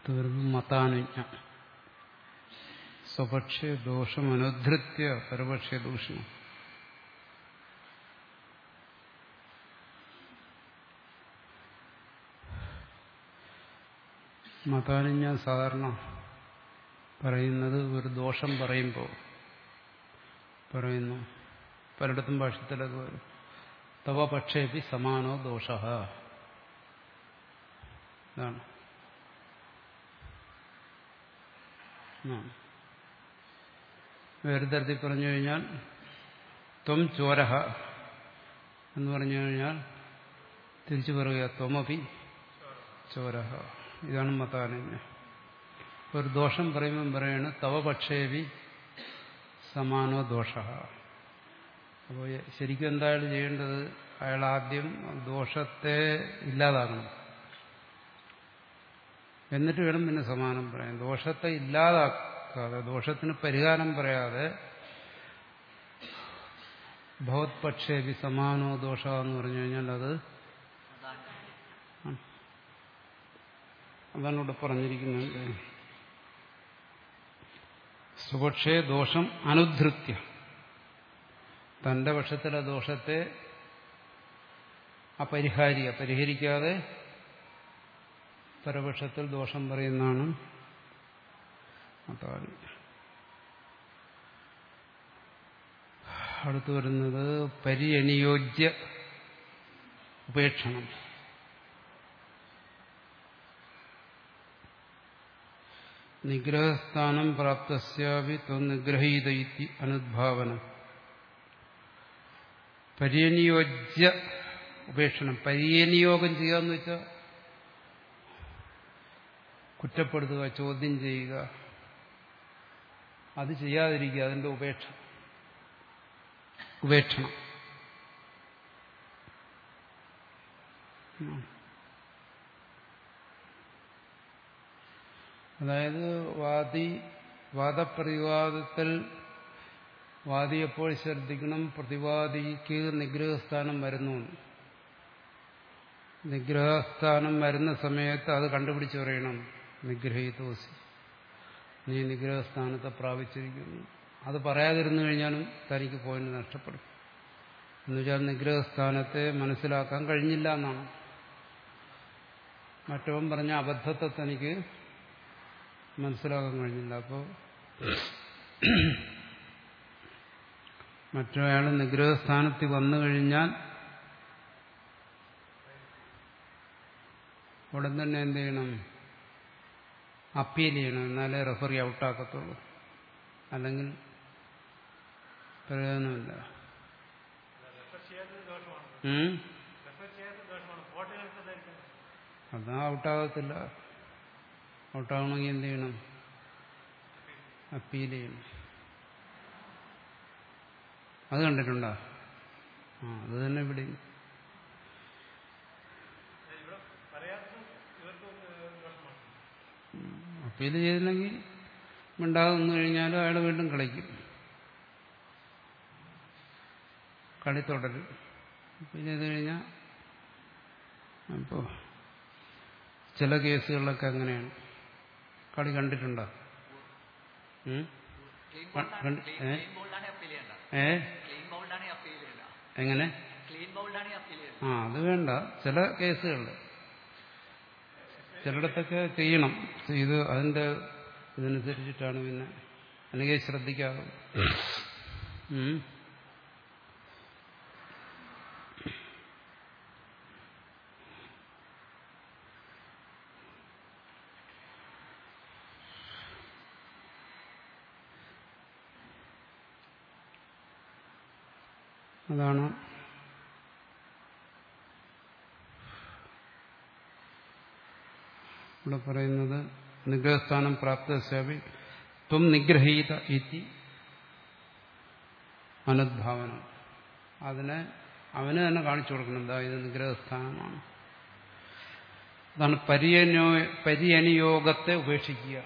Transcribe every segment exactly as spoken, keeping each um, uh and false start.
വരുന്നു മതാനുജ്ഞ. സ്വപക്ഷേ ദോഷം അനുധൃത്യ പരപക്ഷേ ദൂഷണം. മതാനുജ്ഞ സാധാരണ പറയുന്നത് ഒരു ദോഷം പറയുമ്പോൾ പറയുന്നു, പലയിടത്തും ഭാഷത്തിലത് വരും, തവ പക്ഷേപി സമാനോ ദോഷ. ഇതാണ് വേറെ തരത്തിൽ പറഞ്ഞു കഴിഞ്ഞാൽ ത്വം ചോരഹ എന്ന് പറഞ്ഞു കഴിഞ്ഞാൽ തിരിച്ചു പറയുക ത്വമപി ചോരഹ. ഇതാണ് മതാനുജ്ഞ. ഒരു ദോഷം പറയുമ്പം പറയാണ് തവ പക്ഷേപി സമാനോ ദോഷ. അപ്പോൾ ശരിക്കും എന്താണ് ചെയ്യേണ്ടത്? അയാൾ ആദ്യം ദോഷത്തെ ഇല്ലാതാക്കണം, എന്നിട്ട് വേണം പിന്നെ സമാനം പറയാൻ. ദോഷത്തെ ഇല്ലാതാക്കാതെ, ദോഷത്തിന് പരിഹാരം പറയാതെ ഭവത് പക്ഷേപി സമാനോ ദോഷ എന്ന് പറഞ്ഞു കഴിഞ്ഞാൽ അത് അതാണ് ഇവിടെ പറഞ്ഞിരിക്കുന്നത്. സ്വപക്ഷേ ദോഷം അനുധൃത്യ, തന്റെ പക്ഷത്തിലെ ദോഷത്തെ അപരിഹാരിക പരിഹരിക്കാതെ പരപക്ഷത്തിൽ ദോഷം പറയുന്നതാണ് അതാണ്. അടുത്തു വരുന്നത് പര്യനിയോജ്യ ഉപേക്ഷണം. നിഗ്രഹസ്ഥാനം പ്രാപ്തസ്യാപി ത്വനിഗ്രഹീത ഇതി അനുദ്ഭാവനം. പര്യനിയോജ്യ ഉപേക്ഷണം. പര്യനിയോഗം ചെയ്യുക എന്ന് വെച്ചാൽ കുറ്റപ്പെടുത്തുക, ചോദ്യം ചെയ്യുക, അത് ചെയ്യാതിരിക്കുക, അതിന്റെ ഉപേക്ഷ ഉപേക്ഷണം. അതായത് വാദി വാദപ്രതിവാദത്തിൽ വാദി എപ്പോൾ ശ്രദ്ധിക്കണം? പ്രതിവാദിക്ക് നിഗ്രഹസ്ഥാനം വരുന്നു. നിഗ്രഹസ്ഥാനം വരുന്ന സമയത്ത് അത് കണ്ടുപിടിച്ച് പറയണം, നിഗ്രഹീതോസി, നീ നിഗ്രഹസ്ഥാനത്തെ പ്രാപിച്ചിരിക്കുന്നു. അത് പറയാതിരുന്നു കഴിഞ്ഞാലും തനിക്ക് പോയിന്റ് നഷ്ടപ്പെടും. എന്നുവെച്ചാൽ നിഗ്രഹസ്ഥാനത്തെ മനസ്സിലാക്കാൻ കഴിഞ്ഞില്ല എന്നാണ്. മറ്റവൻ പറഞ്ഞ അബദ്ധത്തെ തനിക്ക് മനസ്സിലാക്കാൻ കഴിഞ്ഞില്ല. അപ്പോൾ മറ്റൊരാൾ നിഗ്രഹസ്ഥാനത്തിൽ വന്നു കഴിഞ്ഞാൽ ഉടൻ തന്നെ എന്ത് ചെയ്യണം? അപ്പീൽ ചെയ്യണം. എന്നാലേ റെഫറി ഔട്ടാക്കത്തുള്ളൂ, അല്ലെങ്കിൽ പ്രയോജനമില്ല. അതാ ഔട്ടാകത്തില്ല. ഔട്ടാകണമെങ്കിൽ എന്ത് ചെയ്യണം? അപ്പീൽ ചെയ്യണം. അത് കണ്ടിട്ടുണ്ടോ? ആ അത് തന്നെ ഇവിടെ അപ്പീൽ ചെയ്തില്ലെങ്കിൽ മിണ്ടാതെ വന്നു കഴിഞ്ഞാൽ അയാൾ വീണ്ടും കളിക്കും, കളി തുടരും. അപ്പീൽ ചെയ്ത് കഴിഞ്ഞാൽ അപ്പോൾ ചില കേസുകളിലൊക്കെ അങ്ങനെയാണ്. കളി കണ്ടിട്ടുണ്ടോ? ഏ എങ്ങനെ? ആ അത് വേണ്ട. ചില കേസുകളിൽ ചിലയിടത്തൊക്കെ ചെയ്യണം. ഇത് അതിന്റെ ഇതനുസരിച്ചിട്ടാണ് പിന്നെ, അല്ലെങ്കിൽ ശ്രദ്ധിക്കാതെ. അതാണ് ഇവിടെ പറയുന്നത്. നിഗ്രഹസ്ഥാനം പ്രാപ്തസ്യാപി ത്വം നിഗ്രഹീത ഇതി അനുദ്ഭാവനം. അതിനെ അവന് തന്നെ കാണിച്ചു കൊടുക്കണം, എന്താ ഇത് നിഗ്രഹസ്ഥാനമാണ്. അതാണ് പര്യനോ പര്യനിയോഗത്തെ ഉപേക്ഷിക്കുക.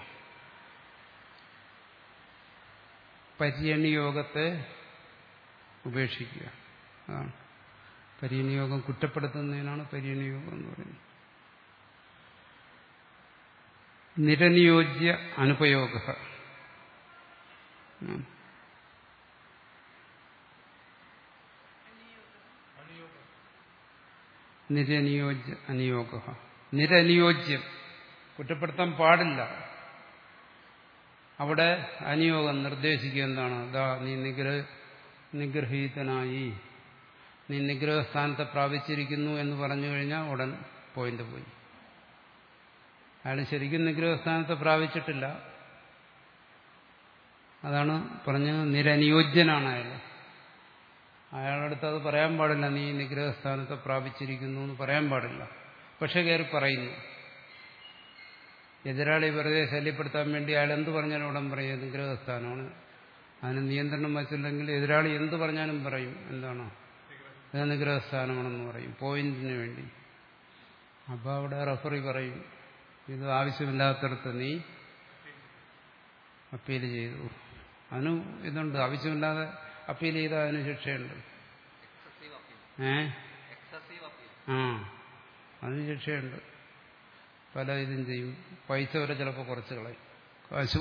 പര്യനിയോഗത്തെ ഉപേക്ഷിക്കുക. അതാണ് പര്യനിയോഗം. കുറ്റപ്പെടുത്തുന്നതിനാണ് പര്യനിയോഗം എന്ന് പറയുന്നത്. നിരനിയോജ്യ അനുപയോഗ. നിരനിയോജ്യ അനുയോഗ. നിരനിയോജ്യം, കുറ്റപ്പെടുത്താൻ പാടില്ല. അവിടെ അനുയോഗം നിർദ്ദേശിക്കുക എന്താണ്? ദാ നീ നിഗ്രഹ നിഗ്രഹീതനായി, നീ നിഗ്രഹസ്ഥാനത്തെ പ്രാപിച്ചിരിക്കുന്നു എന്ന് പറഞ്ഞു കഴിഞ്ഞാൽ ഉടൻ പോയിന്റ് പോയി. അയാൾ ശരിക്കും നിഗ്രഹസ്ഥാനത്തെ പ്രാപിച്ചിട്ടില്ല. അതാണ് പറഞ്ഞത് നിരനിയോജ്യനാണ് അയാൾ. അയാളടുത്ത് അത് പറയാൻ പാടില്ല, നീ നിഗ്രഹസ്ഥാനത്തെ പ്രാപിച്ചിരിക്കുന്നു എന്ന് പറയാൻ പാടില്ല. പക്ഷെ കയറി പറയുന്നു. എതിരാളി വെറുതെ ശല്യപ്പെടുത്താൻ വേണ്ടി അയാൾ എന്ത് പറഞ്ഞാലും ഉടൻ പറയും നിഗ്രഹസ്ഥാനമാണ്. അതിന് നിയന്ത്രണം വച്ചില്ലെങ്കിൽ എതിരാളി എന്ത് പറഞ്ഞാലും പറയും എന്താണോ ഇത് നിഗ്രഹസ്ഥാനമാണെന്ന് പറയും, പോയിന്റിന് വേണ്ടി. അപ്പോൾ അവിടെ റഫറി പറയും ഇത് ആവശ്യമില്ലാത്തടത്ത് നീ അപ്പീൽ ചെയ്തു. അതിന് ഇതുണ്ട്, ആവശ്യമില്ലാതെ അപ്പീൽ ചെയ്താൽ അതിന് ശിക്ഷയുണ്ട്. ഏ ആ അതിന് ശിക്ഷയുണ്ട്. പല ഇതും ചെയ്യും. പൈസ വരെ ചിലപ്പോൾ കുറച്ച് കളയും, കാശു.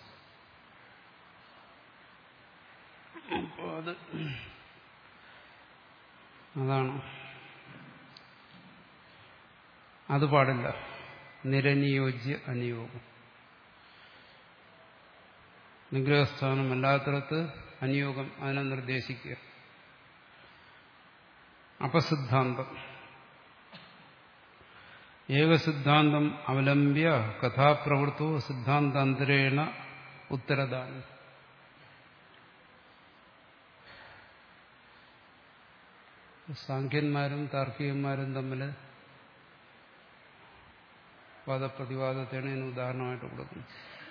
അപ്പോൾ അത് അതാണ്, അത് പാടില്ല. നിരനിയോജ്യ അനുയോഗം. നിഗ്രഹസ്ഥാനം അല്ലാത്തിടത്ത് അനുയോഗം അതിനെ നിർദ്ദേശിക്കുക. അപസിദ്ധാന്തം. ഏകസിദ്ധാന്തം അവലംബ്യ കഥാപ്രവൃത്തോ സിദ്ധാന്താന്തരേണ ഉത്തരദാനം. സാഖ്യന്മാരും താർക്കികന്മാരും തമ്മിൽ വാദപ്രതിവാദത്തെയാണ് ഇതിന് ഉദാഹരണമായിട്ട് കൊടുക്കുന്നത്.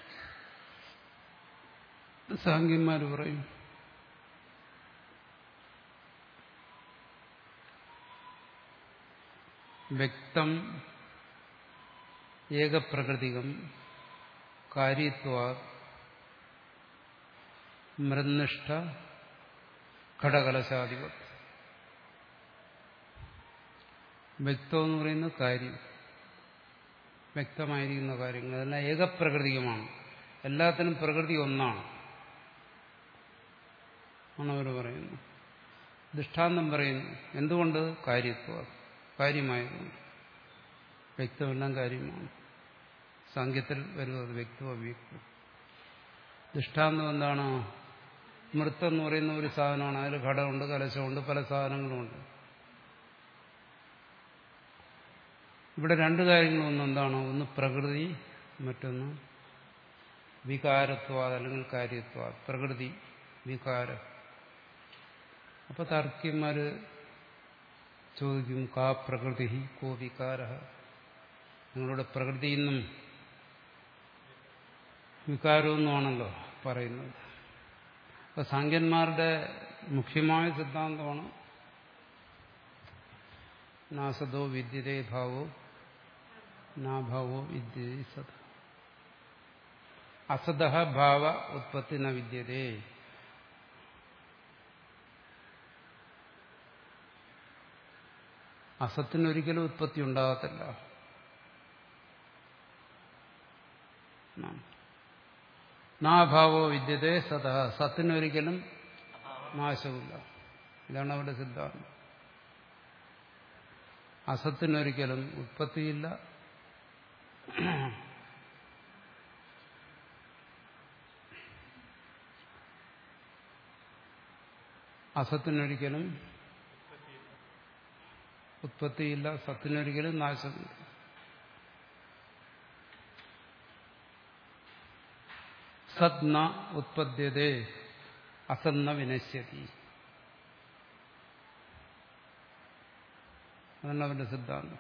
സാഖ്യന്മാർ പറയും വ്യക്തം ഏകപ്രകൃതികം കാര്യത്വാ മൃന്നിഷ്ഠ ഘടകലശാധിപത്. വ്യക്തം എന്ന് പറയുന്നത് കാര്യം, വ്യക്തമായിരിക്കുന്ന കാര്യങ്ങൾ അതെല്ലാം ഏകപ്രകൃതികമാണ്. എല്ലാത്തിനും പ്രകൃതി ഒന്നാണ് ആണവർ പറയുന്നു. ദൃഷ്ടാന്തം പറയുന്നു. എന്തുകൊണ്ട്? കാര്യത്വം, കാര്യമായതുകൊണ്ട്. വ്യക്തമെല്ലാം കാര്യമാണ്. സാങ്കേത്തിൽ വരുന്നത് വ്യക്തം അവ്യക്തം. ദൃഷ്ടാന്തം എന്താണ്? മൃത്തെന്ന് പറയുന്ന ഒരു സാധനമാണ്. അതിൽ ഘടമുണ്ട്, കലശമുണ്ട്, പല സാധനങ്ങളുമുണ്ട്. ഇവിടെ രണ്ട് കാര്യങ്ങളൊന്നും എന്താണ്? ഒന്ന് പ്രകൃതി, മറ്റൊന്ന് വികാരത്വ അല്ലെങ്കിൽ കാര്യത്വ. പ്രകൃതി, വികാരം. അപ്പൊ താർക്കികന്മാര് ചോദിക്കും കാ പ്രകൃതി കോ വികാര. നിങ്ങളുടെ പ്രകൃതിയിൽ നിന്നും വികാരമൊന്നുമാണല്ലോ പറയുന്നത്. അപ്പൊ സാഖ്യന്മാരുടെ മുഖ്യമായ സിദ്ധാന്തമാണ് നാസതോ വിദ്യതേ ഭാവോ നാഭാവോ വിദ്യതേ സത്. അസതഃ ഭാവ ഉത്പത്തി ന വിദ്യതേ. അസത്തിനൊരിക്കലും ഉത്പത്തി ഉണ്ടാകത്തില്ല. നാഭാവോ വിദ്യതേ സതഃ. സത്തിനൊരിക്കലും നാശമില്ല. ഇതാണ് അവരുടെ സിദ്ധാന്തം. അസത്തിനൊരിക്കലും ഉത്പത്തിയില്ല, അസത്തിനൊരിക്കലും ഉത്പത്തിയില്ല, സത്തിനൊരിക്കലും നാശമില്ല. സത് ന ഉത്പദ്യതേ അസന്ന വിനശ്യതി. അതാണ് അവരുടെ സിദ്ധാന്തം.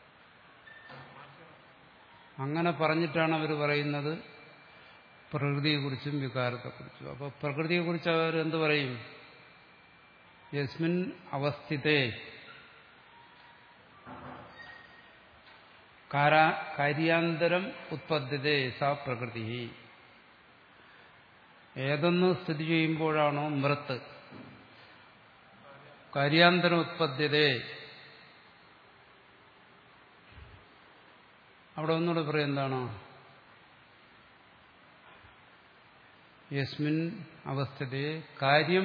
അങ്ങനെ പറഞ്ഞിട്ടാണ് അവർ പറയുന്നത് പ്രകൃതിയെക്കുറിച്ചും വികാരത്തെക്കുറിച്ചും. അപ്പോൾ പ്രകൃതിയെക്കുറിച്ച് അവർ എന്ത് പറയും? യസ്മിൻ അവസ്ഥിതേ കാര്യാന്തരം ഉത്പദ്യതേ സാ പ്രകൃതി. ഏതൊന്ന് സ്ഥിതി ചെയ്യുമ്പോഴാണോ മൃത്ത് കാര്യാന്തരം ഉത്പദ്യതേ, അവിടെ ഒന്നുകൂടെ പറയും എന്താണ്? യസ്മിൻ അവസ്ഥതേ കാര്യം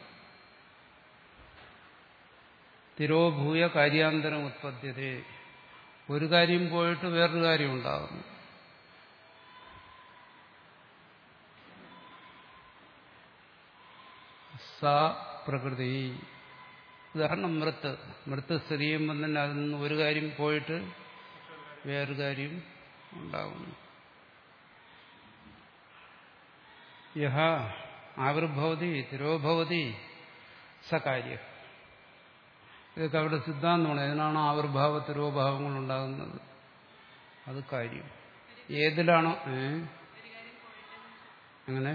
തിരോഭൂയ കാര്യാന്തരം ഉത്പദ്യതേ. ഒരു കാര്യം പോയിട്ട് വേറൊരു കാര്യം ഉണ്ടാകുന്നു. സാ പ്രകൃതി. ഉദാഹരണം മൃത്ത്. മൃത്ത് സ്ഥിതി ചെയ്യുമ്പോൾ തന്നെ അതിൽ നിന്ന് ഒരു കാര്യം പോയിട്ട് വേറൊരു കാര്യം ഉണ്ടാകുന്നു. യഹ ആവിർഭവതി തിരോഭവതി സ കാര്യ. ഇതൊക്കെ അവിടെ സിദ്ധാന്തമാണ്. ഇതിനാണ് ആവിർഭാവ തിരോഭാവങ്ങൾ ഉണ്ടാകുന്നത്. അത് കാര്യം ഏതിലാണോ ഏ അങ്ങനെ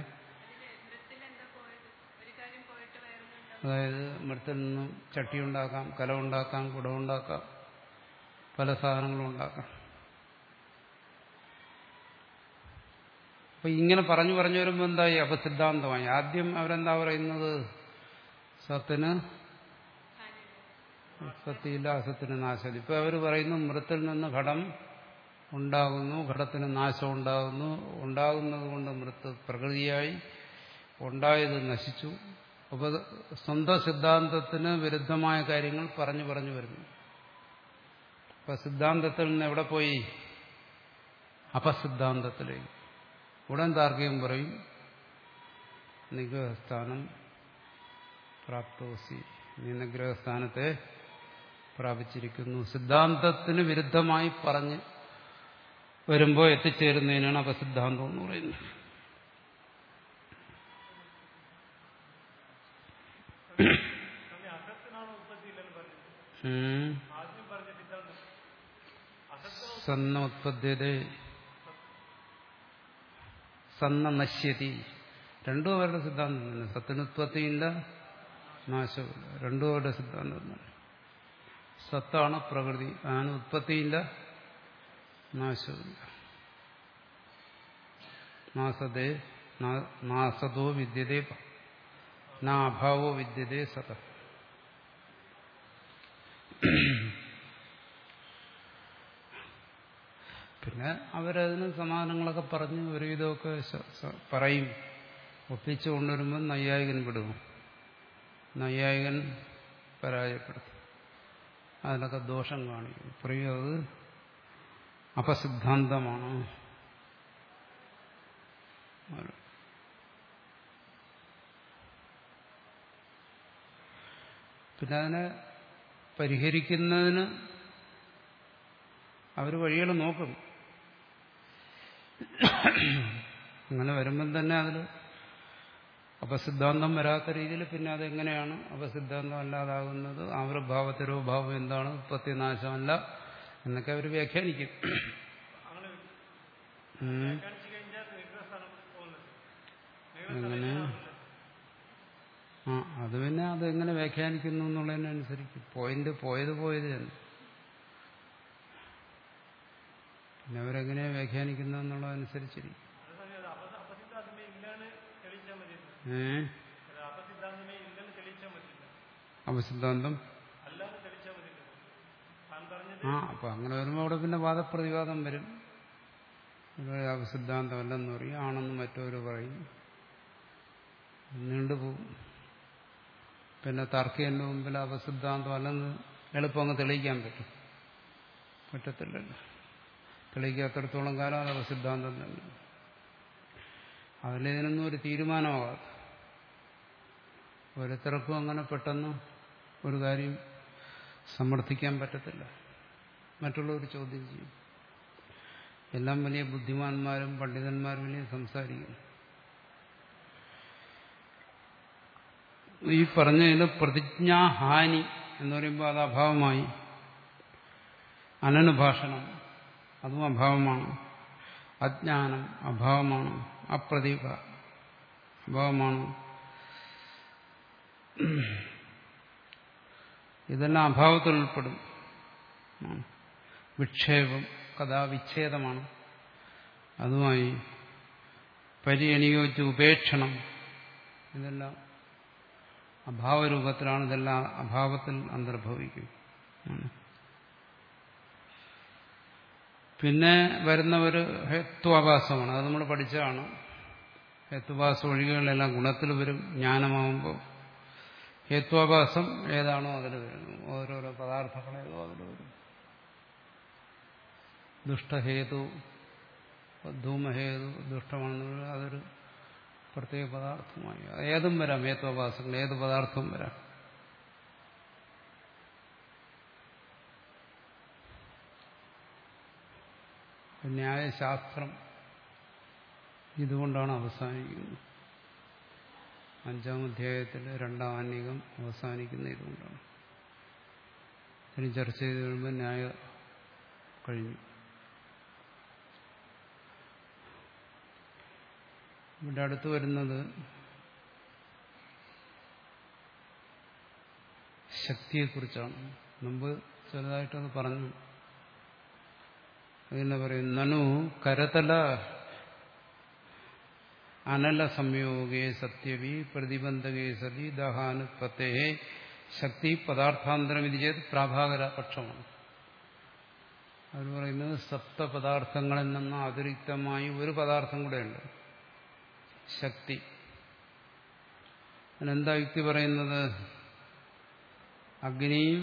അതായത് മൃത്തിൽ നിന്നും ചട്ടി ഉണ്ടാക്കാം, കല ഉണ്ടാക്കാം, കുടമുണ്ടാക്കാം, പല സാധനങ്ങളും ഉണ്ടാക്കാം. അപ്പൊ ഇങ്ങനെ പറഞ്ഞു പറഞ്ഞു വരുമ്പോൾ എന്തായി? അപസിദ്ധാന്തമായി. ആദ്യം അവരെന്താ പറയുന്നത്? സത്തിന് ഉത്പത്തിയില്ല, അസത്തിന് നാശം. ഇപ്പൊ അവർ പറയുന്നു മൃത്തിൽ നിന്ന് ഘടം ഉണ്ടാകുന്നു, ഘടത്തിന് നാശം ഉണ്ടാകുന്നു, ഉണ്ടാകുന്നത് കൊണ്ട് മൃത്ത് പ്രകൃതിയായി, ഉണ്ടായത് നശിച്ചു. അപ്പൊ സ്വന്തം സിദ്ധാന്തത്തിന് വിരുദ്ധമായ കാര്യങ്ങൾ പറഞ്ഞു പറഞ്ഞു വരുന്നു. അപ്പൊ സിദ്ധാന്തത്തിൽ നിന്ന് എവിടെ പോയി? അപസിദ്ധാന്തത്തിലേക്ക്. ഉടൻ താർക്കികം പറയും നിഗ്രഹസ്ഥാനം പ്രാപ്തോസി, നീ നിഗ്രഹസ്ഥാനത്തെ പ്രാപിച്ചിരിക്കുന്നു. സിദ്ധാന്തത്തിന് വിരുദ്ധമായി പറഞ്ഞ് വരുമ്പോൾ എത്തിച്ചേരുന്നതിനാണ് അപസിദ്ധാന്തം എന്ന് പറയുന്നത്. സന്ന ഉത്പദ്യതേ സന്ന നശ്യതി. രണ്ടും അവരുടെ സിദ്ധാന്തം തന്നെ. സത്തിനുത്പത്തിയില്ല, നാശമില്ല. രണ്ടും അവരുടെ സിദ്ധാന്തം തന്നെ. സത്താണ് പ്രകൃതി, അതിന് ഉത്പത്തിയില്ല, നാശമില്ല. നാസതേ നാസതോ വിദ്യതേ നാ അഭാവോ വിദ്യതേ സത. പിന്നെ അവരതിന് സമാധാനങ്ങളൊക്കെ പറഞ്ഞ് ഒരുവിധമൊക്കെ പറയും. ഒപ്പിച്ചു കൊണ്ടുവരുമ്പോൾ നൈയായികൻ വിടും. നൈയായികൻ പരാജയപ്പെടുത്തും. അതിലൊക്കെ ദോഷം കാണിക്കും. പറയും അത് അപസിദ്ധാന്തമാണ്. പിന്നെ അതിനെ പരിഹരിക്കുന്നതിന് അവർ വഴികൾ നോക്കും. അങ്ങനെ വരുമ്പം തന്നെ അതിൽ അപസിദ്ധാന്തം വരാത്ത രീതിയിൽ പിന്നെ അതെങ്ങനെയാണ് അപസിദ്ധാന്തം അല്ലാതാകുന്നത്, ആവിർഭാവത്തിരോ ഭാവം എന്താണ്, ഉത്പത്തിനാശമല്ല എന്നൊക്കെ അവർ വ്യാഖ്യാനിക്കും. അങ്ങനെ ആ അത് പിന്നെ അതെങ്ങനെ വ്യാഖ്യാനിക്കുന്നു എന്നുള്ളതിനനുസരിച്ച് പോയിന്റ് പോയത് പോയത് തന്നെ. പിന്നെ അവരെങ്ങനെയാ വ്യാഖ്യാനിക്കുന്നത് എന്നുള്ളതനുസരിച്ചിരിക്കും. ഏ അപസിദ്ധാന്തം ആ അപ്പൊ അങ്ങനെ വരുമ്പോൾ അവിടെ പിന്നെ വാദപ്രതിവാദം വരും. അപസിദ്ധാന്തം അല്ലെന്ന് പറയും, ആണെന്ന് മറ്റൊരു പറയും, നീണ്ടുപോകും. പിന്നെ താർക്കികന്റെ മുമ്പിൽ അപസിദ്ധാന്തം അല്ലെന്ന് എളുപ്പം അങ്ങ് തെളിയിക്കാൻ പറ്റും? പറ്റത്തില്ലല്ലോ. തെളിയിക്കാത്തടത്തോളം കാലം അത് അപസിദ്ധാന്തം തന്നെ. അതിലിതിനൊന്നും ഒരു തീരുമാനമാകാതെ ഓരോരുത്തർക്കും അങ്ങനെ പെട്ടെന്ന് ഒരു കാര്യം സമർത്ഥിക്കാൻ പറ്റത്തില്ല. മറ്റുള്ളവർ ചോദ്യം ചെയ്യും. എല്ലാം വലിയ ബുദ്ധിമാന്മാരും പണ്ഡിതന്മാരും വലിയ സംസാരിക്കുന്നു. ഈ പറഞ്ഞതിന് പ്രതിജ്ഞാഹാനി എന്ന് പറയുമ്പോൾ അത് അഭാവമായി. അനനുഭാഷണം അതും അഭാവമാണ്. അജ്ഞാനം അഭാവമാണ്. അപ്രതീപ അഭാവമാണ്. ഇതെല്ലാം അഭാവത്തിൽ ഉൾപ്പെടും. വിക്ഷേപം കഥാ വിച്ഛേദമാണ്. അതുമായി പരിയണിയോച്ച് ഉപേക്ഷണം ഇതെല്ലാം അഭാവരൂപത്തിലാണ്. ഇതെല്ലാം അഭാവത്തിൽ അന്തർഭവിക്കും. പിന്നെ വരുന്ന ഒരു ഹേത്വാഭാസമാണ്. അത് നമ്മൾ പഠിച്ചതാണ്. ഹേത്വാഭാസ ഒഴികെകളെല്ലാം ഗുണത്തിൽ വരും. ജ്ഞാനമാകുമ്പോൾ ഹേത്വാഭാസം ഏതാണോ അതിൽ വരുന്നു. ഓരോരോ പദാർത്ഥങ്ങളേതോ അതിൽ വരും. ദുഷ്ടഹേതു, ധൂമഹേതു ദുഷ്ടമാണെന്ന് അതൊരു പ്രത്യേക പദാർത്ഥമായി. ഏതും വരാം. ഹേത്വാഭാസങ്ങൾ ഏത് പദാർത്ഥവും വരാം. ന്യായശാസ്ത്രം ഇതുകൊണ്ടാണ് അവസാനിക്കുന്നത്. അഞ്ചാം അധ്യായത്തിൽ രണ്ടാം ആന്നികം അവസാനിക്കുന്ന ഇതുകൊണ്ടാണ്. ഇനി ചർച്ച ചെയ്ത് കഴിയുമ്പോൾ ന്യായ കഴിഞ്ഞു. ഇവിടെ അടുത്ത് വരുന്നത് ശക്തിയെക്കുറിച്ചാണ്. മുമ്പ് ചെറുതായിട്ടത് പറഞ്ഞു. അതിനെ പറയും നനു കരതല അനല സംയോഗേ സത്യവി പ്രതിബന്ധകേ സതി ദഹാനുപത്തേ ശക്തി പദാർത്ഥാന്തരം ഇത് ചെയ്ത് പ്രാഭാകര പക്ഷമാണ്. അവർ പറയുന്നത് സപ്തപദാർത്ഥങ്ങളിൽ നിന്ന് അതിരിക്തമായി ഒരു പദാർത്ഥം കൂടെയുണ്ട്, ശക്തി. അതിനെന്താ യുക്തി പറയുന്നത്? അഗ്നിയും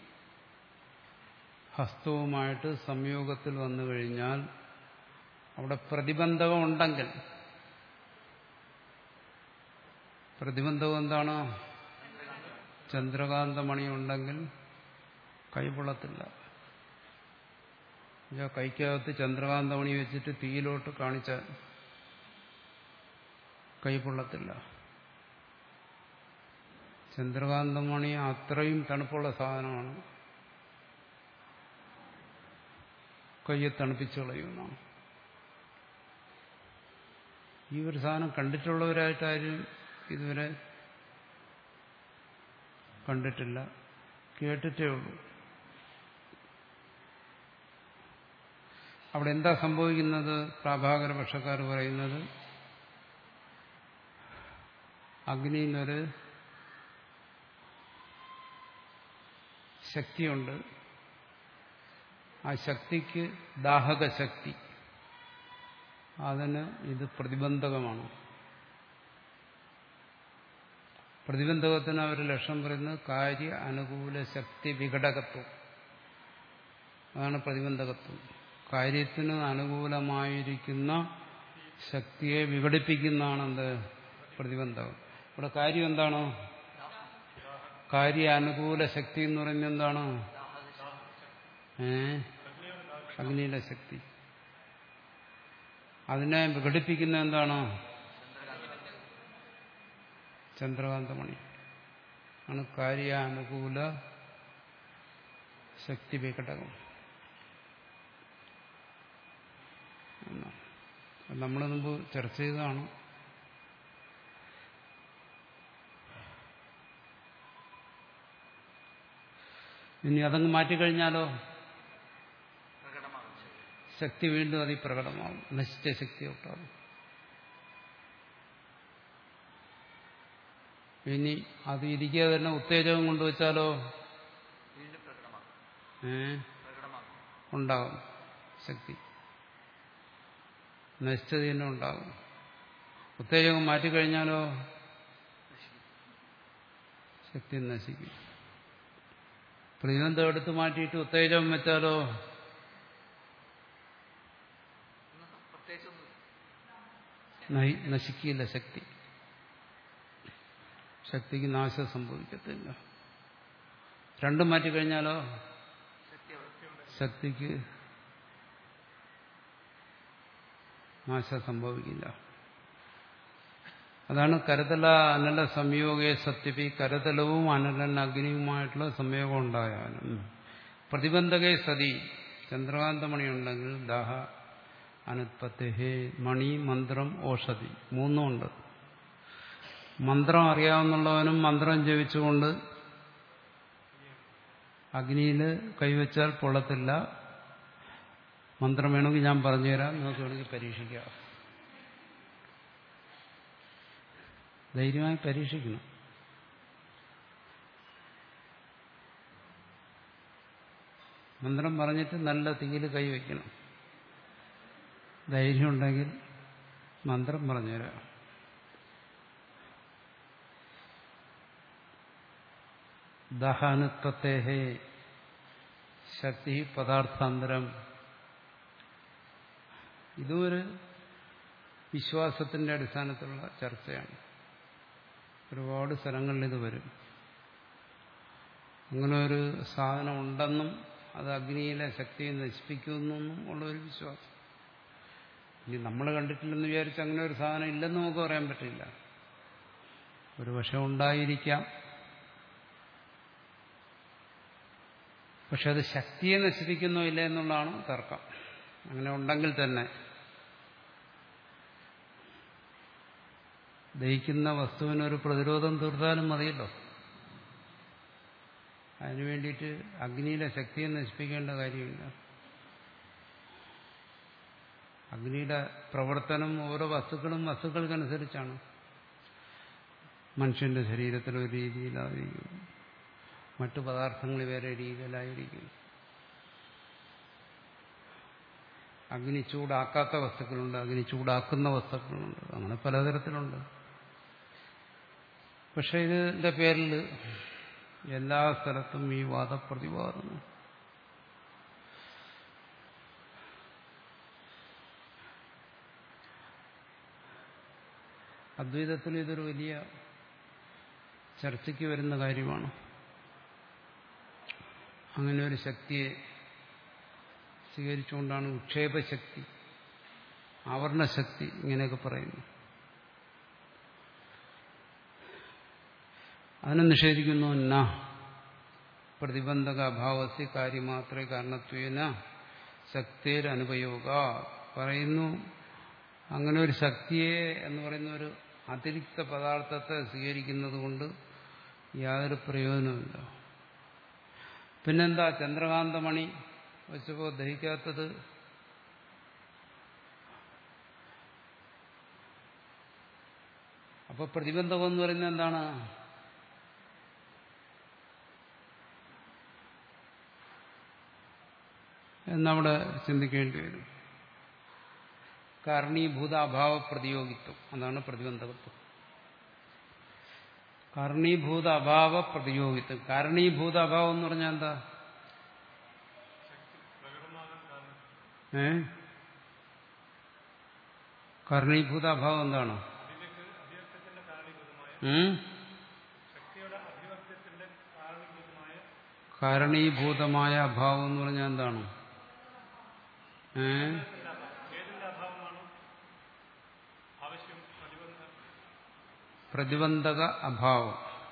ഹസ്തവുമായിട്ട് സംയോഗത്തിൽ വന്നു കഴിഞ്ഞാൽ അവിടെ പ്രതിബന്ധകം ഉണ്ടെങ്കിൽ, പ്രതിബന്ധകം എന്താണ്? ചന്ദ്രകാന്തമണി ഉണ്ടെങ്കിൽ കൈപൊള്ളത്തില്ല. കൈക്കകത്ത് ചന്ദ്രകാന്തമണി വെച്ചിട്ട് തീയിലോട്ട് കാണിച്ചാൽ കൈപൊള്ളത്തില്ല. ചന്ദ്രകാന്തമണി അത്രയും തണുപ്പുള്ള സാധനമാണ്. കയ്യെ തണുപ്പിച്ചു കളയുന്നതാണ്. ഈ ഒരു സാധനം കണ്ടിട്ടുള്ളവരായിട്ടാരും ഇതുവരെ കണ്ടിട്ടില്ല, കേട്ടിട്ടേ ഉള്ളൂ. അവിടെ എന്താ സംഭവിക്കുന്നത്? പ്രാഭാകര പക്ഷക്കാർ പറയുന്നത് അഗ്നിയിലൊരു ശക്തിയുണ്ട്. ആ ശക്തിക്ക് ദാഹകശക്തി, അതിന് ഇത് പ്രതിബന്ധകമാണ്. പ്രതിബന്ധകത്തിന് അവർ ലക്ഷ്യം പറയുന്നത് കാര്യ അനുകൂല ശക്തി വിഘടകത്വം. അതാണ് പ്രതിബന്ധകത്വം. കാര്യത്തിന് അനുകൂലമായിരിക്കുന്ന ശക്തിയെ വിഘടിപ്പിക്കുന്നതാണ് എന്ത്? പ്രതിബന്ധകം. ഇവിടെ കാര്യം എന്താണ്? കാര്യ അനുകൂല ശക്തി എന്ന് പറയുന്നത് എന്താണ്? ഏ അഗ്നിയുടെ ശക്തി. അതിനെ വിഘടിപ്പിക്കുന്ന എന്താണ്? ചന്ദ്രകാന്തമണി ആണ് കാര്യാനുകൂല ശക്തി വിഘടകം. നമ്മൾ മുമ്പ് ചർച്ച ചെയ്തതാണ്. ഇനി അതങ്ങ് മാറ്റിക്കഴിഞ്ഞാലോ ശക്തി വീണ്ടും അതി പ്രകടമാകും, നശിച്ച ശക്തി ഒട്ടാകും. ഇനി അത് ഇരിക്കാതെ തന്നെ ഉത്തേജകം കൊണ്ടുവച്ചാലോ ഏ ഉണ്ടാകും, ശക്തി നശിച്ചത് തന്നെ ഉണ്ടാകും. ഉത്തേജകം മാറ്റിക്കഴിഞ്ഞാലോ ശക്തി നശിക്കും. പ്രതിബന്ധം എടുത്ത് മാറ്റിയിട്ട് ഉത്തേജകം വെച്ചാലോ നശിക്കില്ല ശക്തി. ശക്തിക്ക് നാശം സംഭവിക്കത്തില്ല. രണ്ടും മാറ്റിക്കഴിഞ്ഞാലോ ശക്തിക്ക് നാശം സംഭവിക്കില്ല. അതാണ് കരതല അനല സംയോഗേ സത്യപി. കരതലവും അനലൻ അഗ്നിയുമായിട്ടുള്ള സംയോഗം ഉണ്ടായാലും പ്രതിബന്ധകേ സതി, ചന്ദ്രകാന്തമണി ഉണ്ടെങ്കിൽ ദാഹ അനുത്പത്തേ മണി മന്ത്രം ഓഷധി മൂന്നുമുണ്ട്. മന്ത്രം അറിയാവുന്നുള്ളവനും മന്ത്രം ജപിച്ചുകൊണ്ട് അഗ്നിയിൽ കൈവച്ചാൽ പൊള്ളത്തില്ല. മന്ത്രം വേണമെങ്കിൽ ഞാൻ പറഞ്ഞുതരാം, നിങ്ങൾക്ക് വേണമെങ്കിൽ പരീക്ഷിക്കാം. ധൈര്യമായി പരീക്ഷിക്കണം. മന്ത്രം പറഞ്ഞിട്ട് നല്ല തീയിൽ കൈവയ്ക്കണം. ധൈര്യമുണ്ടെങ്കിൽ മന്ത്രം പറഞ്ഞുതരാം. ദഹനത്വത്തേഹേ ശക്തി പദാർത്ഥാന്തരം. ഇതും ഒരു വിശ്വാസത്തിന്റെ അടിസ്ഥാനത്തിലുള്ള ചർച്ചയാണ്. ഒരുപാട് സ്ഥലങ്ങളിൽ ഇത് വരും. അങ്ങനെ ഒരു സാധനം ഉണ്ടെന്നും അത് അഗ്നിയിലെ ശക്തിയെ നശിപ്പിക്കുമെന്നും ഉള്ളൊരു വിശ്വാസം. ഇനി നമ്മൾ കണ്ടിട്ടില്ലെന്ന് വിചാരിച്ച് അങ്ങനെ ഒരു സാധനം ഇല്ലെന്ന് നമുക്ക് പറയാൻ പറ്റില്ല. ഒരു പക്ഷെ ഉണ്ടായിരിക്കാം. പക്ഷെ അത് ശക്തിയെ നശിപ്പിക്കുന്നോ ഇല്ല എന്നുള്ളതാണ് തർക്കം. അങ്ങനെ ഉണ്ടെങ്കിൽ തന്നെ ദഹിക്കുന്ന വസ്തുവിനൊരു പ്രതിരോധം തീർത്താലും മതിയല്ലോ. അതിനു വേണ്ടിയിട്ട് അഗ്നിയിലെ ശക്തിയെ നശിപ്പിക്കേണ്ട കാര്യമില്ല. അഗ്നിയുടെ പ്രവർത്തനം ഓരോ വസ്തുക്കളും വസ്തുക്കൾക്കനുസരിച്ചാണ്. മനുഷ്യന്റെ ശരീരത്തിൽ ഒരു രീതിയിലായിരിക്കും, മറ്റു പദാർത്ഥങ്ങൾ വേറെ രീതിയിലായിരിക്കും. അഗ്നി ചൂടാക്കാത്ത വസ്തുക്കളുണ്ട്, അഗ്നി ചൂടാക്കുന്ന വസ്തുക്കളുണ്ട്, അങ്ങനെ പലതരത്തിലുണ്ട്. പക്ഷെ ഇതിന്റെ പേരിൽ എല്ലാ സ്ഥലത്തും ഈ വാദപ്രതിവാദം. അദ്വൈതത്തിൽ ഇതൊരു വലിയ ചർച്ചയ്ക്ക് വരുന്ന കാര്യമാണ്. അങ്ങനെ ഒരു ശക്തിയെ സ്വീകരിച്ചുകൊണ്ടാണ് വിക്ഷേപശക്തി, ആവരണശക്തി ഇങ്ങനെയൊക്കെ പറയുന്നു. അതിനെ നിഷേധിക്കുന്നു. ന പ്രതിബന്ധക അഭാവസ്യ കാര്യമാത്രേ കാരണത്വേന ശക്തിരനുപയോഗ പറയുന്നു. അങ്ങനെ ഒരു ശക്തിയെ എന്ന് പറയുന്ന ഒരു അതിരിക്ത പദാർത്ഥത്തെ സ്വീകരിക്കുന്നത് കൊണ്ട് യാതൊരു പ്രയോജനമില്ല. പിന്നെന്താ ചന്ദ്രകാന്തമണി വെച്ചപ്പോൾ ദഹിക്കാത്തത്? അപ്പൊ പ്രതിബന്ധകം എന്ന് പറയുന്നത് എന്താണ്? എന്നവിടെ ചിന്തിക്കേണ്ടി വരും. കാരണീഭൂത അഭാവ പ്രതിയോഗിത്വം, അതാണ് പ്രതിബന്ധകത്വം. കാരണീഭൂത അഭാവ പ്രതിയോഗിത്വം. കാരണീഭൂത അഭാവം എന്ന് പറഞ്ഞാൽ എന്താ? ഏ കാരണീഭൂത അഭാവം എന്താണ്? കാരണീഭൂതമായ അഭാവം എന്ന് പറഞ്ഞാൽ എന്താണ്? ഏ പ്രതിബന്ധക അഭാവം.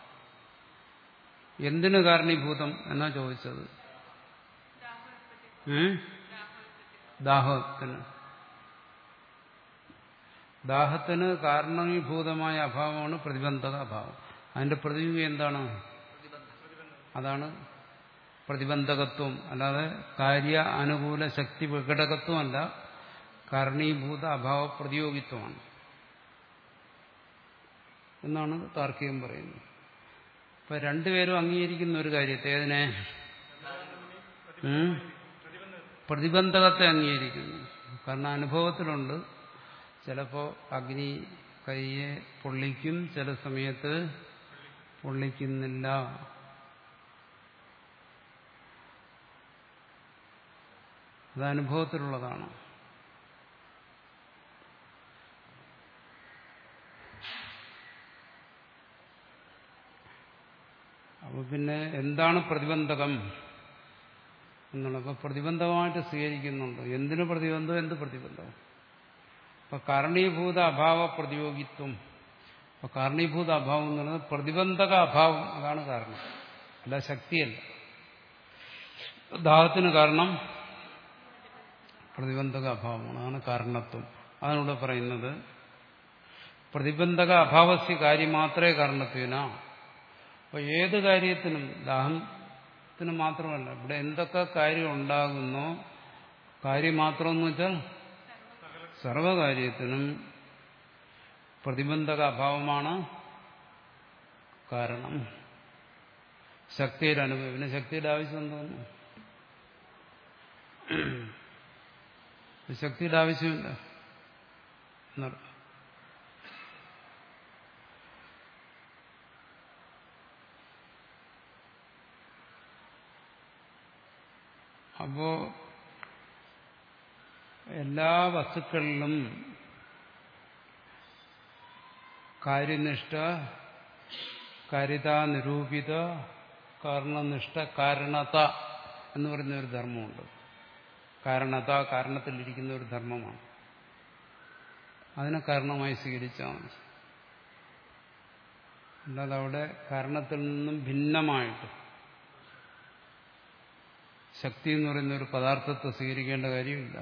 എന്തിന് കാരണീഭൂതം എന്നാ ചോദിച്ചത്? ദാഹത്തിന്. ദാഹത്തിന് കാരണീഭൂതമായ അഭാവമാണ് പ്രതിബന്ധക അഭാവം. അതിന്റെ പ്രതിയോഗി എന്താണ്? അതാണ് പ്രതിബന്ധകത്വം. അല്ലാതെ കാര്യ അനുകൂല ശക്തി വിഘടകത്വമല്ല, കാരണീഭൂത അഭാവ പ്രതിയോഗിത്വമാണ് എന്നാണ് താർക്കികം പറയുന്നത്. ഇപ്പൊ രണ്ടുപേരും അംഗീകരിക്കുന്ന ഒരു കാര്യത്തെ, ഏതിനെ? പ്രതിബന്ധകത്തെ അംഗീകരിക്കുന്നു. കാരണം അനുഭവത്തിലുണ്ട്. ചിലപ്പോ അഗ്നി കൈയെ പൊള്ളിക്കും, ചില സമയത്ത് പൊള്ളിക്കുന്നില്ല. അത് അനുഭവത്തിലുള്ളതാണ്. അപ്പൊ പിന്നെ എന്താണ് പ്രതിബന്ധകം എന്നുള്ളത്? അപ്പൊ പ്രതിബന്ധകമായിട്ട് സ്വീകരിക്കുന്നുണ്ട്. എന്തിനു പ്രതിബന്ധം, എന്ത് പ്രതിബന്ധം? അപ്പൊ കാരണീഭൂത അഭാവ പ്രതിയോഗിത്വം. അപ്പൊ കാരണീഭൂത അഭാവം എന്ന് പറയുന്നത് പ്രതിബന്ധക അഭാവം, അതാണ് കാരണം, അല്ല ശക്തിയല്ല. ദാഹത്തിന് കാരണം പ്രതിബന്ധക അഭാവമാണ്, അതാണ് കാരണത്വം. അതിനൂടെ പറയുന്നത് പ്രതിബന്ധക അഭാവസ്യ കാര്യം മാത്രമേ കാരണത്വേന. അപ്പൊ ഏത് കാര്യത്തിനും, ദാഹത്തിന് മാത്രമല്ല, ഇവിടെ എന്തൊക്കെ കാര്യം ഉണ്ടാകുന്നോ, കാര്യം മാത്രമെന്ന് വെച്ചാൽ സർവകാര്യത്തിനും പ്രതിബന്ധക അഭാവമാണ് കാരണം. ശക്തിയുടെ അനുഭവം. പിന്നെ ശക്തിയുടെ ആവശ്യം എന്തോന്നു? ശക്തിയുടെ ആവശ്യമില്ല എന്നർത്ഥം. അപ്പോ എല്ലാ വസ്തുക്കളിലും കാര്യനിഷ്ഠ, കാര്യത നിരൂപിത, കാരണനിഷ്ഠ, കാരണത എന്ന് പറയുന്ന ഒരു ധർമ്മമുണ്ട്. കാരണത കാരണത്തിലിരിക്കുന്ന ഒരു ധർമ്മമാണ്. അതിനെ കാരണമായി സ്വീകരിച്ചാൽ മതി. അല്ലാതെ അവിടെ കാരണത്തിൽ നിന്നും ഭിന്നമായിട്ട് ശക്തി എന്ന് പറയുന്ന ഒരു പദാർത്ഥത്തെ സ്വീകരിക്കേണ്ട കാര്യമില്ല.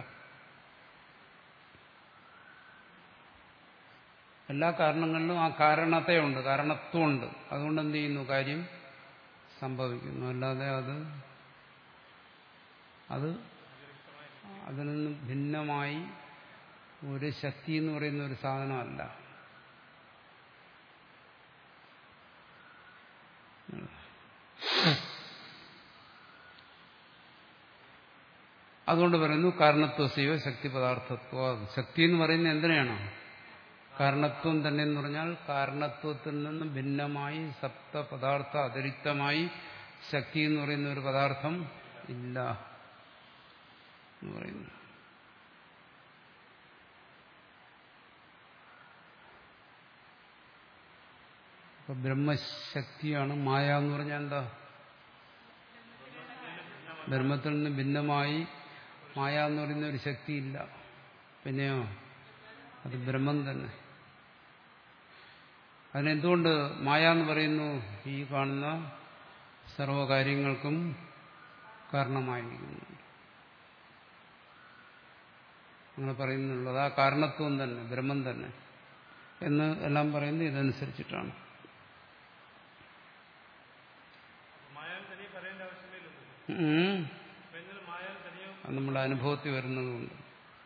എല്ലാ കാരണങ്ങളിലും ആ കാരണതയുണ്ട്, കാരണത്വമുണ്ട്. അതുകൊണ്ട് എന്ത് ചെയ്യുന്നു? കാര്യം സംഭവിക്കുന്നു. അല്ലാതെ അത് അത് അതിൽ നിന്ന് ഭിന്നമായി ഒരു ശക്തി എന്ന് പറയുന്ന ഒരു സാധനമല്ല. അതുകൊണ്ട് പറയുന്നു കാരണത്വസയോ ശക്തി പദാർത്ഥത്വ. ശക്തി എന്ന് പറയുന്നത് എന്തിനാണ്? കാരണത്വം തന്നെ എന്ന് പറഞ്ഞാൽ കാരണത്വത്തിൽ നിന്നും ഭിന്നമായി സപ്ത പദാർത്ഥ അതിരിക്തമായി ശക്തി എന്ന് പറയുന്ന ഒരു പദാർത്ഥം ഇല്ല എന്ന് പറയുന്നു. അപ്പൊ ബ്രഹ്മശക്തിയാണ് മായ എന്ന് പറഞ്ഞാൽ എന്താ? ബ്രഹ്മത്തിൽ നിന്ന് ഭിന്നമായി മായ എന്ന് പറയുന്ന ഒരു ശക്തിയില്ല. പിന്നെയോ അത് ബ്രഹ്മം തന്നെ. അതിനെന്തുകൊണ്ട് മായ എന്ന് പറയുന്നു? ഈ കാണുന്ന സർവകാര്യങ്ങൾക്കും കാരണമായിരിക്കുന്നു. അങ്ങനെ പറയുന്നുള്ളത് ആ കാരണത്വം തന്നെ, ബ്രഹ്മം തന്നെ എന്ന് എല്ലാം പറയുന്നത് ഇതനുസരിച്ചിട്ടാണ്. അത് നമ്മുടെ അനുഭവത്തിൽ വരുന്നതുകൊണ്ട്.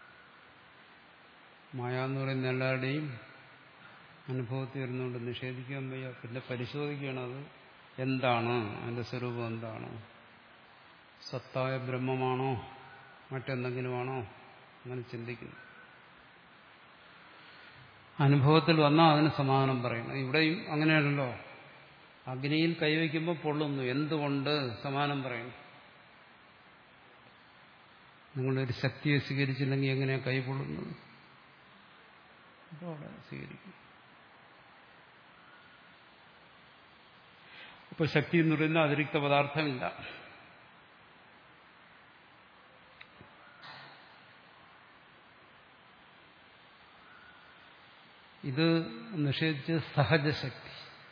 മായ എന്ന് പറയുന്ന എല്ലാവരുടെയും അനുഭവത്തിൽ വരുന്നതുകൊണ്ട് നിഷേധിക്കാൻ വയ്യ. പിന്നെ പരിശോധിക്കണം അത് എന്താണ്, അതിന്റെ സ്വരൂപം എന്താണ്, സത്തായ ബ്രഹ്മമാണോ മറ്റെന്തെങ്കിലുമാണോ, അങ്ങനെ ചിന്തിക്കുന്നു. അനുഭവത്തിൽ വന്നാൽ അതിന് സമാധാനം പറയണം. ഇവിടെയും അങ്ങനെയാണല്ലോ. അഗ്നിയിൽ കൈവയ്ക്കുമ്പോൾ പൊള്ളുന്നു. എന്തുകൊണ്ട്? സമാധാനം പറയണം. നിങ്ങളൊരു ശക്തിയെ സ്വീകരിച്ചില്ലെങ്കിൽ എങ്ങനെയാ കൈ പൊള്ളുന്നത്? അപ്പോൾ അവിടെ സ്വീകരിക്കും. അപ്പോൾ ശക്തി എന്ന് പറയുന്ന അതിരിക്ത പദാർത്ഥമില്ല. ഇത് നിഷേധിച്ച് സഹജശക്തി,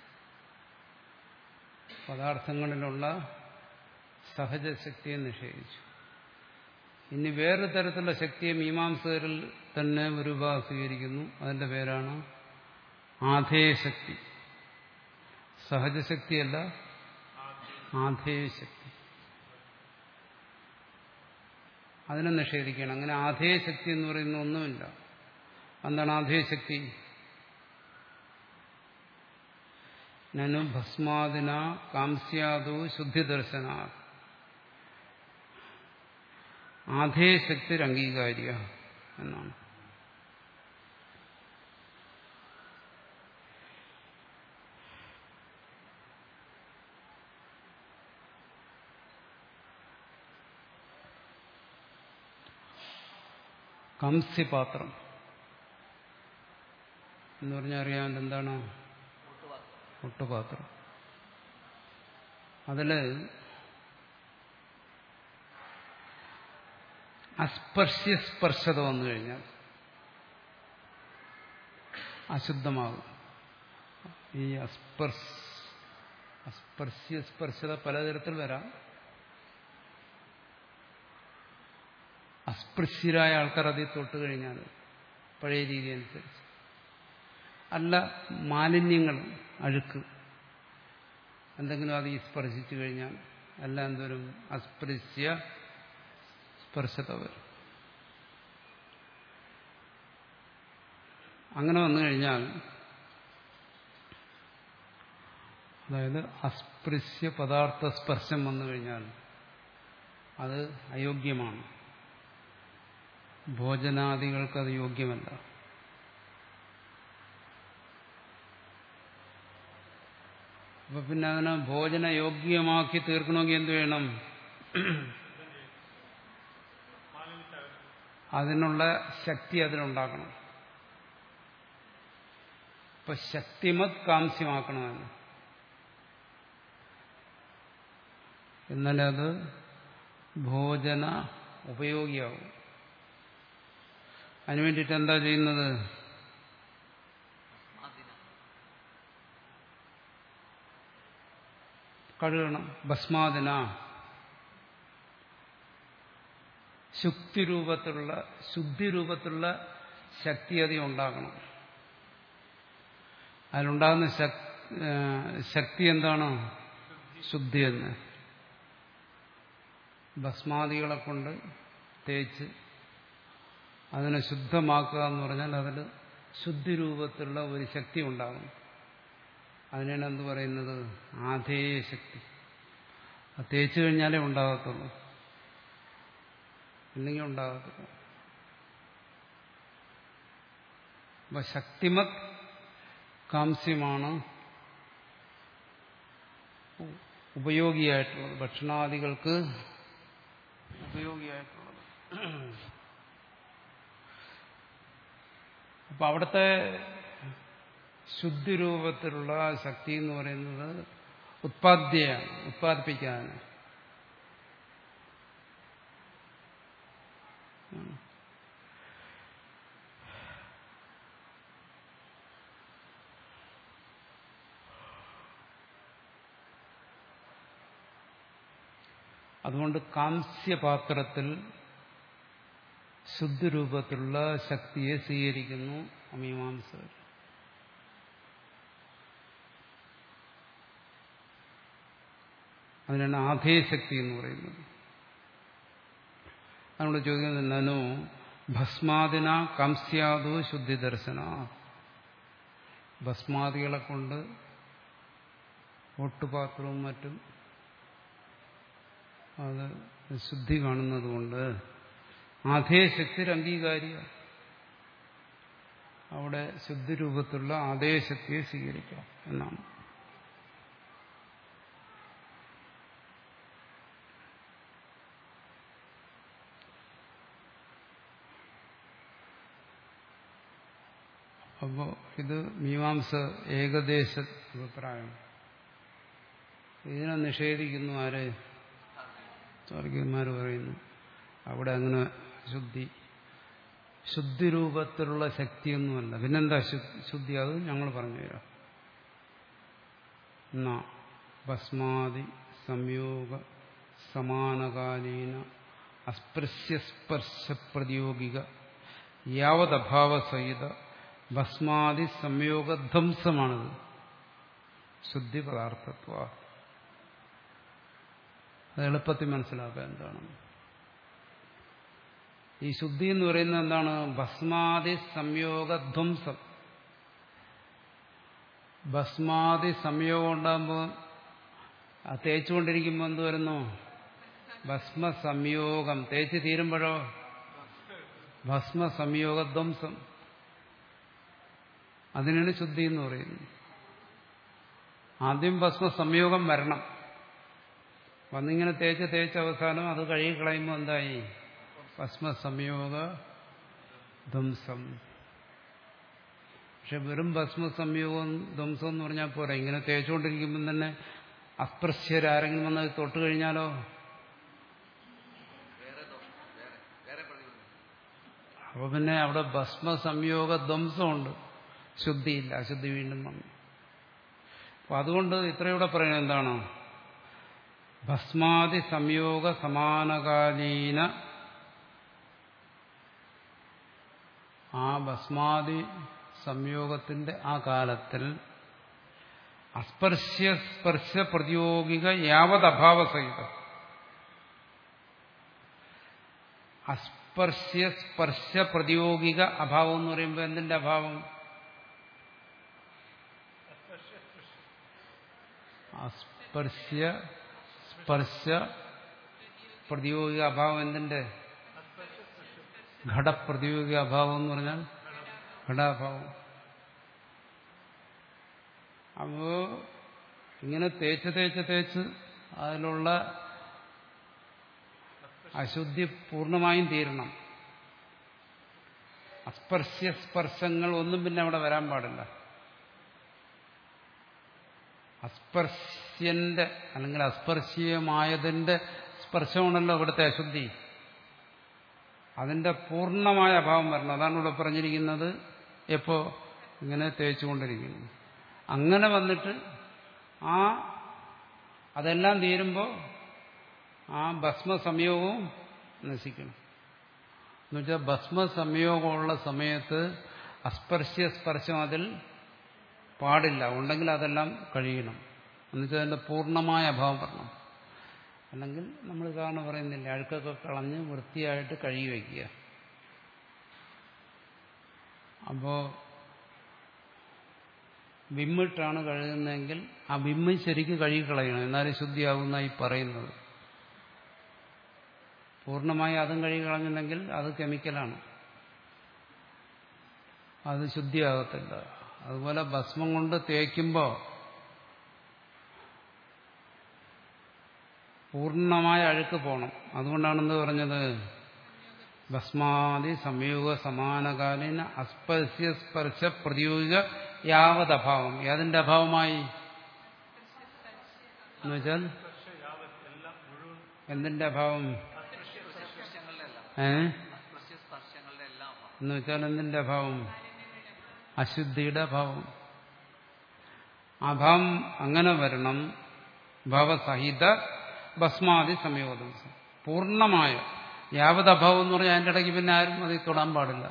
പദാർത്ഥങ്ങളിലുള്ള സഹജശക്തിയെ നിഷേധിച്ചു. ഇനി വേറെ തരത്തിലുള്ള ശക്തിയെ മീമാംസകരിൽ തന്നെ ഒരു വിഭാഗം സ്വീകരിക്കുന്നു. അതിന്റെ പേരാണ് ആധേയശക്തി. സഹജശക്തിയല്ല, ആധേയശക്തി. അതിനെ നിഷേധിക്കണം. അങ്ങനെ ആധേയശക്തി എന്ന് പറയുന്ന ഒന്നുമില്ല. എന്താണ് ആധേയശക്തി? നനു ഭസ്മാദിന കാംസ്യാദോ ശുദ്ധിദർശന. ആധേയശക്തി അംഗീകാര്യ എന്നാണ്. കംസ്യപാത്രം എന്ന് പറഞ്ഞാൽ അറിയാൻ എന്താണ്? ഒട്ടുപാത്രം. അതില് അസ്പർശ്യസ്പർശത വന്നു കഴിഞ്ഞാൽ അശുദ്ധമാകും. ഈ അസ്പർശ അസ്പർശ്യസ്പർശത പലതരത്തിൽ വരാം. അസ്പൃശ്യരായ ആൾക്കാർ അതിൽ തൊട്ട് കഴിഞ്ഞാൽ പഴയ രീതി അനുസരിച്ച്, അല്ല മാലിന്യങ്ങൾ, അഴുക്ക് എന്തെങ്കിലും അത് ഈ സ്പർശിച്ചു കഴിഞ്ഞാൽ എല്ലാം എന്തോരും അസ്പൃശ്യ സ്പർശത വരും. അങ്ങനെ വന്നു കഴിഞ്ഞാൽ, അതായത് അസ്പൃശ്യ പദാർത്ഥ സ്പർശം വന്നു കഴിഞ്ഞാൽ അത് അയോഗ്യമാണ്. ഭോജനാദികൾക്ക് അത് യോഗ്യമല്ല. അപ്പൊ പിന്നെ അതിനെ ഭോജനയോഗ്യമാക്കി തീർക്കണമെങ്കിൽ എന്ത് വേണം? അതിനുള്ള ശക്തി അതിനുണ്ടാക്കണം. ഇപ്പൊ ശക്തിമത് കാംസ്യമാക്കണമെന്ന്, എന്നാലേ അത് ഭോജന ഉപയോഗിയാവും. അതിനു വേണ്ടിയിട്ട് എന്താ ചെയ്യുന്നത്? കഴുകണം. ഭസ്മാദിന ശുക്തി രൂപത്തിലുള്ള ശുദ്ധി രൂപത്തിലുള്ള ശക്തി അതി ഉണ്ടാക്കണം. അതിലുണ്ടാകുന്ന ശക്തി എന്താണ്? ശുദ്ധി എന്ന്. ഭസ്മാദികളെ കൊണ്ട് തേച്ച് അതിനെ ശുദ്ധമാക്കുക എന്ന് പറഞ്ഞാൽ അതിൽ ശുദ്ധി രൂപത്തിലുള്ള ഒരു ശക്തി ഉണ്ടാകും. അതിനാണ് എന്ത് പറയുന്നത്? ആധേയ ശക്തി. അത് തേച്ചു കഴിഞ്ഞാലേ ഉണ്ടാകത്തുള്ളൂ, ഇല്ലെങ്കിൽ ഉണ്ടാകത്തില്ല. അപ്പൊ ശക്തിമത് കാംസ്യമാണ് ഉപയോഗിയായിട്ടുള്ളത്, ഭക്ഷണാദികൾക്ക് ഉപയോഗിയായിട്ടുള്ളത്. അപ്പൊ അവിടുത്തെ ശുദ്ധിരൂപത്തിലുള്ള ശക്തി എന്ന് പറയുന്നത് ഉത്പാദ്യയാണ്, ഉത്പാദിപ്പിക്കാൻ. അതുകൊണ്ട് കാംസ്യപാത്രത്തിൽ ശുദ്ധിരൂപത്തിലുള്ള ശക്തിയെ സ്വീകരിക്കുന്നു മീമാംസകർ. അതിനാണ് ആധേയശക്തി എന്ന് പറയുന്നത്. നമ്മൾ ചോദിക്കുന്നത് നനു ഭസ്മാദിന കാംസ്യാദു ശുദ്ധി ദർശന. ഭസ്മാദികളെ കൊണ്ട് ഒട്ടുപാത്രവും മറ്റും അത് ശുദ്ധി കാണുന്നത് കൊണ്ട് ആധേയശക്തി അംഗീകാരിക. അവിടെ ശുദ്ധിരൂപത്തിലുള്ള ആധേയശക്തിയെ സ്വീകരിക്കാം എന്നാണ്. അപ്പോൾ ഇത് മീമാംസ ഏകദേശ അഭിപ്രായം. ഇതിനെ നിഷേധിക്കുന്നു ആര്? താർക്കികന്മാർ പറയുന്നു അവിടെ അങ്ങനെ ശുദ്ധി ശുദ്ധിരൂപത്തിലുള്ള ശക്തിയൊന്നുമല്ല. പിന്നെന്താ ശുദ്ധി? അത് ഞങ്ങൾ പറഞ്ഞുതരാം. എന്നാ ഭസ്മാദി സംയോഗ സമാനകാലീന അസ്പൃശ്യസ്പർശ പ്രതിയോഗിക യാവതഭാവസഹിത ഭസ്മാദി സംയോഗധ്വംസമാണത് ശുദ്ധി പദാർത്ഥത്വ. അത് എളുപ്പത്തിൽ മനസ്സിലാക്കുക എന്താണ് ഈ ശുദ്ധി എന്ന് പറയുന്നത്. എന്താണ്? ഭസ്മാദി സംയോഗധ്വംസം. ഭസ്മാദി സംയോഗം ഉണ്ടാകുമ്പോൾ ആ തേച്ചുകൊണ്ടിരിക്കുമ്പോൾ എന്ത് വരുന്നു? ഭസ്മ സംയോഗം. തേച്ച് തീരുമ്പോഴോ ഭസ്മ സംയോഗധ്വംസം. അതിനാണ് ശുദ്ധി എന്ന് പറയുന്നത്. ആദ്യം ഭസ്മ സംയോഗം വരണം. വന്നിങ്ങനെ തേച്ച് തേച്ച് അവസാനം അത് കഴുകിക്കളയുമ്പോൾ എന്തായി? ഭസ്മ സംയോഗ ധ്വംസം. പക്ഷെ വെറും ഭസ്മ സംയോഗം ധ്വംസം എന്ന് പറഞ്ഞാൽ പോരാ. ഇങ്ങനെ തേച്ചുകൊണ്ടിരിക്കുമ്പോൾ തന്നെ അസ്പൃശ്യരാരെങ്കിലും വന്നത് തൊട്ട് കഴിഞ്ഞാലോ അപ്പൊ പിന്നെ അവിടെ ഭസ്മ സംയോഗ ധ്വംസമുണ്ട്, ശുദ്ധിയില്ല. അശുദ്ധി വീണ്ടും വന്നു. അപ്പൊ അതുകൊണ്ട് ഇത്രയൂടെ പറയുന്നത് എന്താണ്? ഭസ്മാദി സംയോഗ സമാനകാലീന ആ ഭസ്മാദി സംയോഗത്തിന്റെ ആ കാലത്തിൽ അസ്പർശ്യ സ്പർശ പ്രതിയോഗിക യാവത് അഭാവസഹിതം. അസ്പർശ്യ സ്പർശ പ്രതിയോഗിക അഭാവം എന്ന് പറയുമ്പോൾ എന്തിന്റെ അഭാവം? അസ്പർശ്യ സ്പർശ പ്രതിയോഗിക അഭാവം എന്തിന്റെ? ഘടപ്രതിയോഗിക അഭാവം എന്ന് പറഞ്ഞാൽ ഘടാഭാവം. അപ്പോ ഇങ്ങനെ തേച്ച് തേച്ച് തേച്ച് അതിലുള്ള അശുദ്ധി പൂർണ്ണമായും തീരണം. അസ്പർശ്യ സ്പർശങ്ങൾ ഒന്നും പിന്നെ അവിടെ വരാൻ പാടില്ല. അസ്പർശ്യന്റെ അല്ലെങ്കിൽ അസ്പർശീയമായതിന്റെ സ്പർശമാണല്ലോ ഇവിടുത്തെ അശുദ്ധി. അതിന്റെ പൂർണ്ണമായ അഭാവം വരണം. അതാണ് ഇവിടെ പറഞ്ഞിരിക്കുന്നത്. എപ്പോ ഇങ്ങനെ തേച്ചുകൊണ്ടിരിക്കുന്നു. അങ്ങനെ വന്നിട്ട് ആ അതെല്ലാം തീരുമ്പോൾ ആ ഭസ്മസംയോഗവും നശിക്കണം. എന്നുവെച്ചാൽ ഭസ്മസംയോഗമുള്ള സമയത്ത് അസ്പർശ്യ സ്പർശം അതിൽ പാടില്ല. ഉണ്ടെങ്കിൽ അതെല്ലാം കഴിയണം. എന്നുവെച്ചാൽ അതിന്റെ പൂർണ്ണമായ അഭാവം വരണം. അല്ലെങ്കിൽ നമ്മൾ കാരണം പറയുന്നില്ല, അഴുക്കൊക്കെ കളഞ്ഞ് വൃത്തിയായിട്ട് കഴുകി വയ്ക്കുക. അപ്പോ വിമ്മിട്ടാണ് കഴുകുന്നതെങ്കിൽ ആ വിമ്മ് ശരിക്കും കഴുകി കളയണം. എന്നാലും ശുദ്ധിയാകുന്നതായി പറയുന്നത്. പൂർണ്ണമായി അതും കഴുകി കളഞ്ഞില്ലെങ്കിൽ അത് കെമിക്കലാണ്, അത് ശുദ്ധിയാകത്തില്ല. അതുപോലെ ഭസ്മം കൊണ്ട് തേക്കുമ്പോൾ പൂർണ്ണമായ അഴുക്ക് പോകണം. അതുകൊണ്ടാണെന്ന് പറഞ്ഞത് ഭസ്മാദി സംയോഗ സമാനകാലീന അസ്പർശ്യ സ്പർശ പ്രതിയോഗിക യാവതഭാവം. ഏതിന്റെ അഭാവമായി എന്നുവെച്ചാൽ എന്തിന്റെ അഭാവം? ഏ എന്ന് വെച്ചാൽ എന്തിന്റെ അഭാവം? അശുദ്ധിയുടെ അഭാവം. അഭാവം അങ്ങനെ വരണം. ഭാവസഹിത ഭസ്മാദി സംയോഗം പൂർണ്ണമായ യാവതഭാവം എന്ന് പറഞ്ഞാൽ അതിൻ്റെ ഇടയ്ക്ക് പിന്നെ ആരും അതിൽ തൊടാൻ പാടില്ല.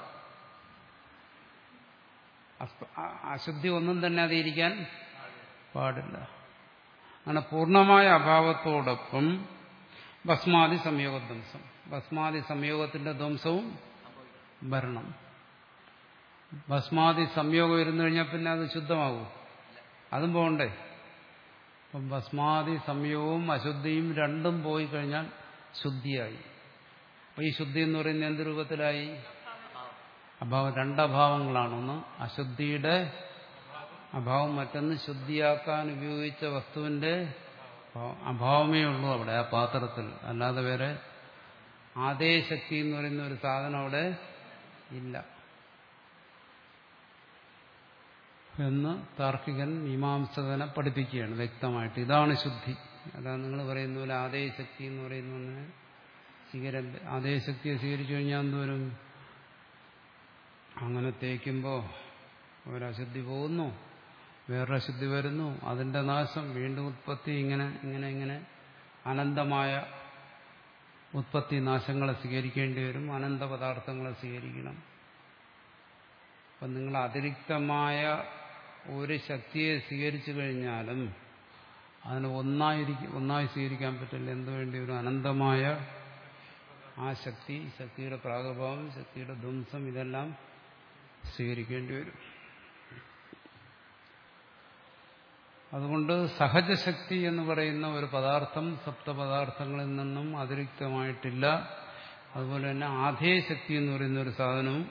അശുദ്ധി ഒന്നും തന്നെ അതിരിക്കാൻ പാടില്ല. അങ്ങനെ പൂർണ്ണമായ അഭാവത്തോടൊപ്പം ഭസ്മാദി സംയോഗധ്വംസം, ഭസ്മാദി സംയോഗത്തിന്റെ ധ്വംസവും വരണം. ഭസ്മാദി സംയോഗം ഇരുന്നു കഴിഞ്ഞാൽ പിന്നെ അത് ശുദ്ധമാകും, അതും പോകണ്ടേ. അപ്പം ഭസ്മാദി സംയോഗവും അശുദ്ധിയും രണ്ടും പോയി കഴിഞ്ഞാൽ ശുദ്ധിയായി. അപ്പൊ ഈ ശുദ്ധി എന്ന് പറയുന്നത് എന്ത് രൂപത്തിലായി? അഭാവം. രണ്ടഭാവങ്ങളാണ്. ഒന്ന് അശുദ്ധിയുടെ അഭാവം, മറ്റൊന്ന് ശുദ്ധിയാക്കാൻ ഉപയോഗിച്ച വസ്തുവിന്റെ അഭാവമേ ഉള്ളൂ അവിടെ ആ പാത്രത്തിൽ. അല്ലാതെ വേറെ ആദേശക്തി എന്ന് പറയുന്ന ഒരു സാധനം അവിടെ ഇല്ല എന്ന് താർക്കികൻ മീമാംസകനെ പഠിപ്പിക്കുകയാണ് വ്യക്തമായിട്ട്. ഇതാണ് ശുദ്ധി. അതാണ് നിങ്ങൾ പറയുന്ന പോലെ ആദേശക്തി എന്ന് പറയുന്ന സ്വീകരം. ആദേശക്തിയെ സ്വീകരിച്ചു കഴിഞ്ഞാൽ എന്തോരും? അങ്ങനെ തേക്കുമ്പോൾ ഒരശുദ്ധി പോകുന്നു, വേറൊരശുദ്ധി വരുന്നു, അതിന്റെ നാശം, വീണ്ടും ഉത്പത്തി, ഇങ്ങനെ ഇങ്ങനെ ഇങ്ങനെ അനന്തമായ ഉത്പത്തി നാശങ്ങളെ സ്വീകരിക്കേണ്ടി വരും. അനന്ത പദാർത്ഥങ്ങളെ സ്വീകരിക്കണം. അപ്പം നിങ്ങൾ അതിരിക്തമായ ഒരു ശക്തിയെ സ്വീകരിച്ചു കഴിഞ്ഞാലും അതിന് ഒന്നായിരിക്കും ഒന്നായി സ്വീകരിക്കാൻ പറ്റില്ല. എന്തുവേണ്ടി ഒരു അനന്തമായ ആ ശക്തി, ശക്തിയുടെ പ്രാഗഭാവം, ശക്തിയുടെ ധ്വംസം, ഇതെല്ലാം സ്വീകരിക്കേണ്ടി വരും. അതുകൊണ്ട് സഹജശക്തി എന്ന് പറയുന്ന ഒരു പദാർത്ഥം സപ്തപദാർത്ഥങ്ങളിൽ നിന്നും അതിരിക്തമായിട്ടില്ല. അതുപോലെ തന്നെ ആധേയശക്തി എന്ന് പറയുന്ന ഒരു സാധനവും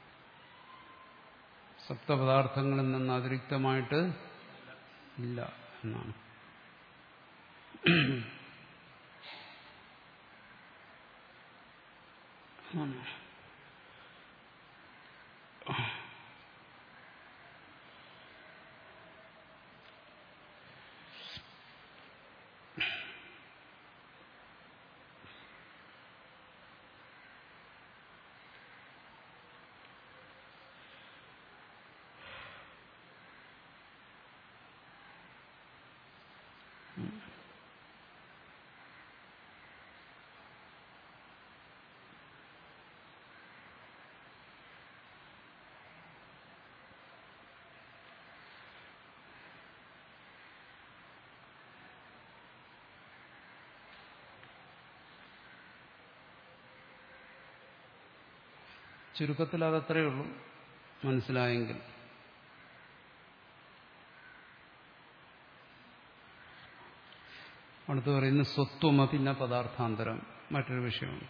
സപ്തപദാർത്ഥങ്ങളിൽ നിന്ന് അതിരിക്തമായിട്ട് ഇല്ല എന്നാണ്. ചുരുക്കത്തിൽ അതത്രയേ ഉള്ളൂ, മനസ്സിലായെങ്കിൽ. അടുത്ത് പറയുന്ന സ്വത്വം പിന്നെ പദാർത്ഥാന്തരം, മറ്റൊരു വിഷയമാണ്.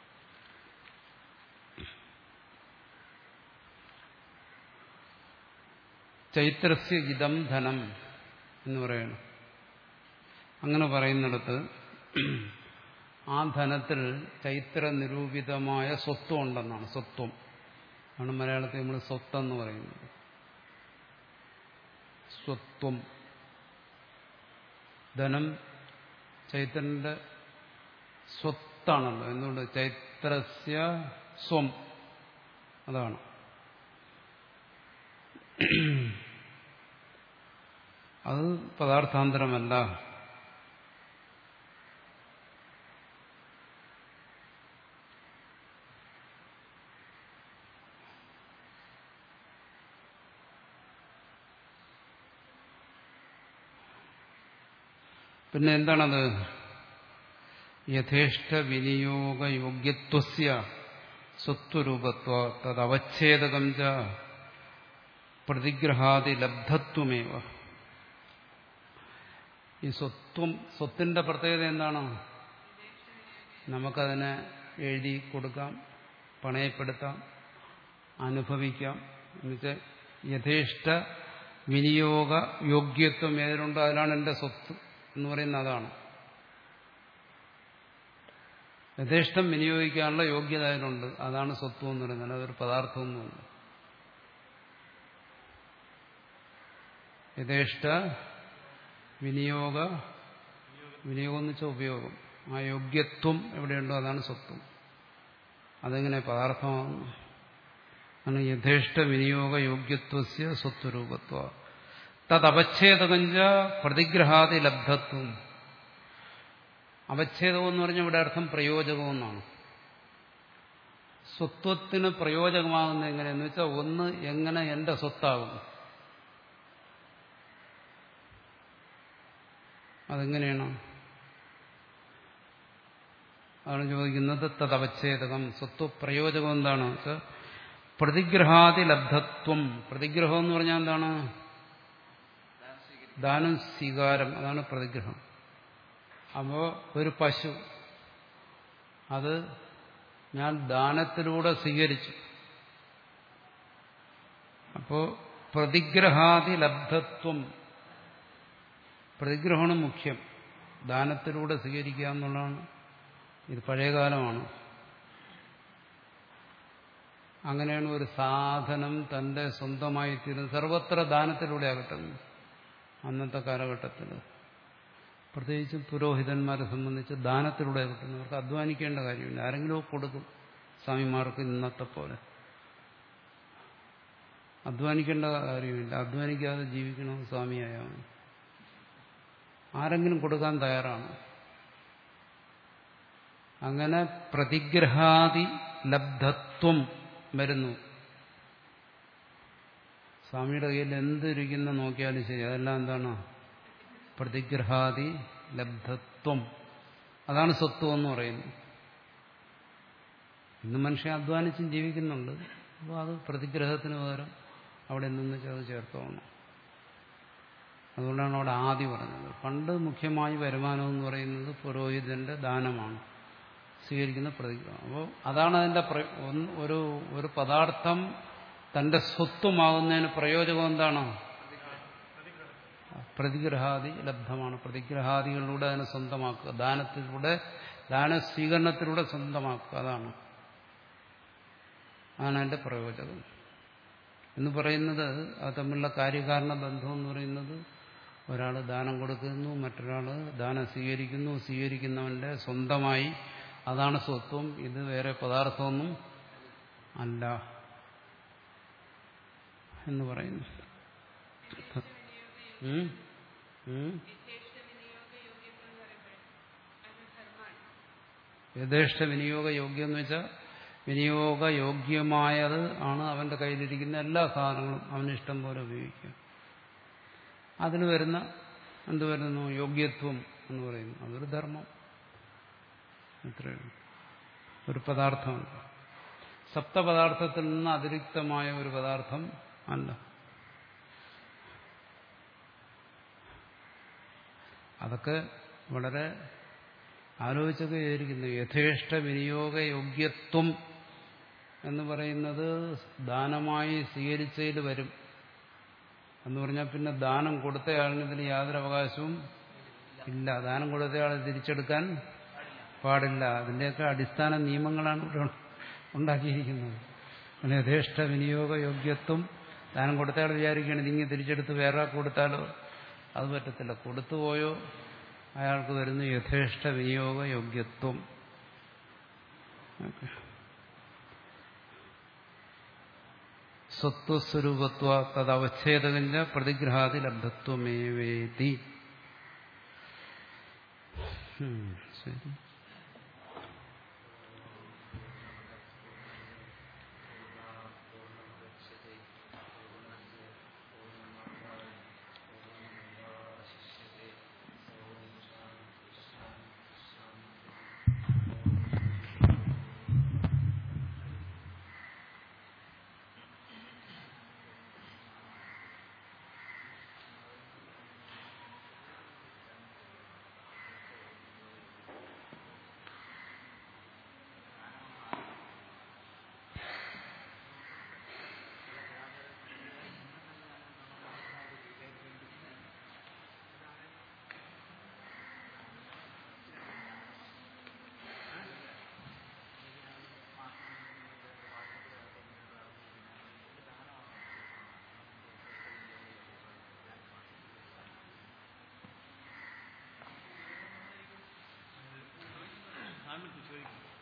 ചൈത്രസ്യ ഇതം ധനം എന്ന് പറയണം. അങ്ങനെ പറയുന്നിടത്ത് ആ ധനത്തിൽ ചൈത്ര നിരൂപിതമായ സ്വത്വം ഉണ്ടെന്നാണ്. സ്വത്വം ആണ് മലയാളത്തിൽ നമ്മൾ സ്വത്തെന്ന് പറയുന്നത്. സ്വത്വം. ധനം ചൈത്രന്റെ സ്വത്താണല്ലോ. എന്തുകൊണ്ട്? ചൈത്രസ്യ സ്വം. അതാണ്. അത് പദാർത്ഥാന്തരമല്ല. പിന്നെ എന്താണത്? യഥേഷ്ട വിനിയോഗയോഗ്യത്വസ്യ സ്വത്വരൂപത്വ തദവച്ഛേദകം ച പ്രതിഗ്രഹാദിലബ്ധത്വമേവ. ഈ സ്വത്വം, സ്വത്തിന്റെ പ്രത്യേകത എന്താണ്? നമുക്കതിനെ എഴുതി കൊടുക്കാം, പണയപ്പെടുത്താം, അനുഭവിക്കാം. എന്നുവെച്ചാൽ യഥേഷ്ട വിനിയോഗ യോഗ്യത്വം ഏതിലുണ്ടോ അതിലാണ് എൻ്റെ സ്വത്ത് എന്ന് പറയുന്നത്. അതാണ് യഥേഷ്ടം വിനിയോഗിക്കാനുള്ള യോഗ്യത അതിനുണ്ട്. അതാണ് സ്വത്വം എന്ന് പറയുന്നത്. അതൊരു പദാർത്ഥമൊന്നുമില്ല. യഥേഷ്ട വിനിയോഗ, വിനിയോഗം എന്ന് വെച്ചാൽ ഉപയോഗം. ആ യോഗ്യത്വം എവിടെയുണ്ടോ അതാണ് സ്വത്വം. അതെങ്ങനെ പദാർത്ഥമാകുന്നു? ആണ് യഥേഷ്ട വിനിയോഗ യോഗ്യത്വസ്യ സ്വത്വരൂപത്വ തദവച്ഛേദകഞ്ച പ്രതിഗ്രഹാദി ലബ്ധത്വം. അവച്ഛേദം എന്ന് പറഞ്ഞാൽ ഇവിടെ അർത്ഥം പ്രയോജകമെന്നാണ്. സ്വത്വത്തിന് പ്രയോജകമാകുന്നത് എങ്ങനെയെന്ന് വെച്ചാൽ ഒന്ന് എങ്ങനെ എന്റെ സ്വത്താകും, അതെങ്ങനെയാണ്? അതാണ് ചോദിക്കുന്നത്. തദവച്ഛേദകം. സ്വത്വപ്രയോജകം എന്താണ്? പ്രതിഗ്രഹാദി ലബ്ധത്വം. പ്രതിഗ്രഹം എന്ന് പറഞ്ഞാൽ എന്താണ്? ദാനം സ്വീകാരം. അതാണ് പ്രതിഗ്രഹം. അപ്പോ ഒരു പശു, അത് ഞാൻ ദാനത്തിലൂടെ സ്വീകരിച്ചു. അപ്പോ പ്രതിഗ്രഹാദി ലബ്ധത്വം. പ്രതിഗ്രഹമാണ് മുഖ്യം. ദാനത്തിലൂടെ സ്വീകരിക്കുക എന്നുള്ളതാണ്. ഇത് പഴയകാലമാണ്. അങ്ങനെയാണ് ഒരു സാധനം തന്റെ സ്വന്തമായി തീരുന്നത്. സർവത്ര ദാനത്തിലൂടെ ആകട്ടെ. അന്നത്തെ കാലഘട്ടത്തിൽ പ്രത്യേകിച്ചും പുരോഹിതന്മാരെ സംബന്ധിച്ച് ദാനത്തിലൂടെ കിട്ടുന്നു. അവർക്ക് അധ്വാനിക്കേണ്ട കാര്യമില്ല. ആരെങ്കിലും കൊടുക്കും. സ്വാമിമാർക്ക് ഇന്നത്തെ പോലെ അധ്വാനിക്കേണ്ട കാര്യമില്ല. അധ്വാനിക്കാതെ ജീവിക്കണം സ്വാമിയായാൽ ആരെങ്കിലും കൊടുക്കാൻ തയ്യാറാണ്. അങ്ങനെ പ്രതിഗ്രഹാദി ലബ്ധത്വം വരുന്നു. സ്വാമിയുടെ കയ്യിൽ എന്തിരിക്കുന്ന നോക്കിയാലും ശരി, അതെല്ലാം എന്താണ്? പ്രതിഗ്രഹാദി ലബ്ധത്വം. അതാണ് സ്വത്വം എന്ന് പറയുന്നത്. ഇന്ന് മനുഷ്യൻ അധ്വാനിച്ചും ജീവിക്കുന്നുണ്ട്. അപ്പോൾ അത് പ്രതിഗ്രഹത്തിന് പകരം അവിടെ നിന്ന് അത് ചേർത്തോണം. അതുകൊണ്ടാണ് അവിടെ ആദി പറഞ്ഞത്. പണ്ട് മുഖ്യമായി വരുമാനം എന്ന് പറയുന്നത് പുരോഹിതന്റെ ദാനമാണ്, സ്വീകരിക്കുന്ന പ്രതിഗ്രഹം. അപ്പോൾ അതാണ് അതിന്റെ ഒരു ഒരു പദാർത്ഥം തന്റെ സ്വത്വമാകുന്നതിന് പ്രയോജകം എന്താണ്? പ്രതിഗ്രഹാദി ലബ്ധമാണ്. പ്രതിഗ്രഹാദികളിലൂടെ അതിനെ സ്വന്തമാക്കുക, ദാനത്തിലൂടെ, ദാനസ്വീകരണത്തിലൂടെ സ്വന്തമാക്കുക. അതാണ് അതാണ് അതിന്റെ പ്രയോജനം എന്ന് പറയുന്നത്. അത് തമ്മിലുള്ള കാര്യകാരണ ബന്ധം എന്ന് പറയുന്നത്, ഒരാൾ ദാനം കൊടുക്കുന്നു, മറ്റൊരാൾ ദാനം സ്വീകരിക്കുന്നു. സ്വീകരിക്കുന്നവന്റെ സ്വന്തമായി, അതാണ് സ്വത്വം. ഇത് വേറെ പദാർത്ഥമൊന്നും അല്ല എന്ന് പറയുന്നു. യഥേഷ്ട വിനിയോഗ യോഗ്യം എന്ന് വെച്ചാൽ വിനിയോഗയോഗ്യമായത് ആണ് അവന്റെ കയ്യിലിരിക്കുന്ന എല്ലാ സാധനങ്ങളും അവന് ഇഷ്ടം പോലെ ഉപയോഗിക്കുക. അതിൽ വരുന്ന എന്ത് വരുന്നു? യോഗ്യത്വം എന്ന് പറയുന്നു. അതൊരു ധർമ്മം. ഇത്രയും ഒരു പദാർത്ഥമല്ല. സപ്തപദാർത്ഥത്തിൽ നിന്ന് അതിരിക്തമായ ഒരു പദാർത്ഥം അല്ല. അതൊക്കെ വളരെ ആലോചിച്ചൊക്കെ ചെയ്തിരിക്കുന്നു. യഥേഷ്ട വിനിയോഗ യോഗ്യത്വം എന്ന് പറയുന്നത് ദാനമായി സ്വീകരിച്ചതിൽ വരും എന്ന് പറഞ്ഞാൽ പിന്നെ ദാനം കൊടുത്തയാളിന് ഇതിന് യാതൊരു അവകാശവും ഇല്ല. ദാനം കൊടുത്തയാൾ തിരിച്ചെടുക്കാൻ പാടില്ല. അതിൻ്റെയൊക്കെ അടിസ്ഥാന നിയമങ്ങളാണ് ഇവിടെ ഉണ്ടാക്കിയിരിക്കുന്നത്. അങ്ങനെ യഥേഷ്ട വിനിയോഗ യോഗ്യത്വം ദാനം കൊടുത്തയാൾ വിചാരിക്കുകയാണ് ഇതിങ്ങ് തിരിച്ചെടുത്ത് വേറെ കൊടുത്താലോ, അത് പറ്റത്തില്ല. കൊടുത്തുപോയോ അയാൾക്ക് വരുന്ന യഥേഷ്ട വിനിയോഗ യോഗ്യത്വം. സ്വത്വസ്വരൂപത്വ തദവച്ഛേദകഞ്ച പ്രതിഗ്രഹാതി ലബ്ധത്വമേവേതി. ശരി. Ahmet Hüseyin.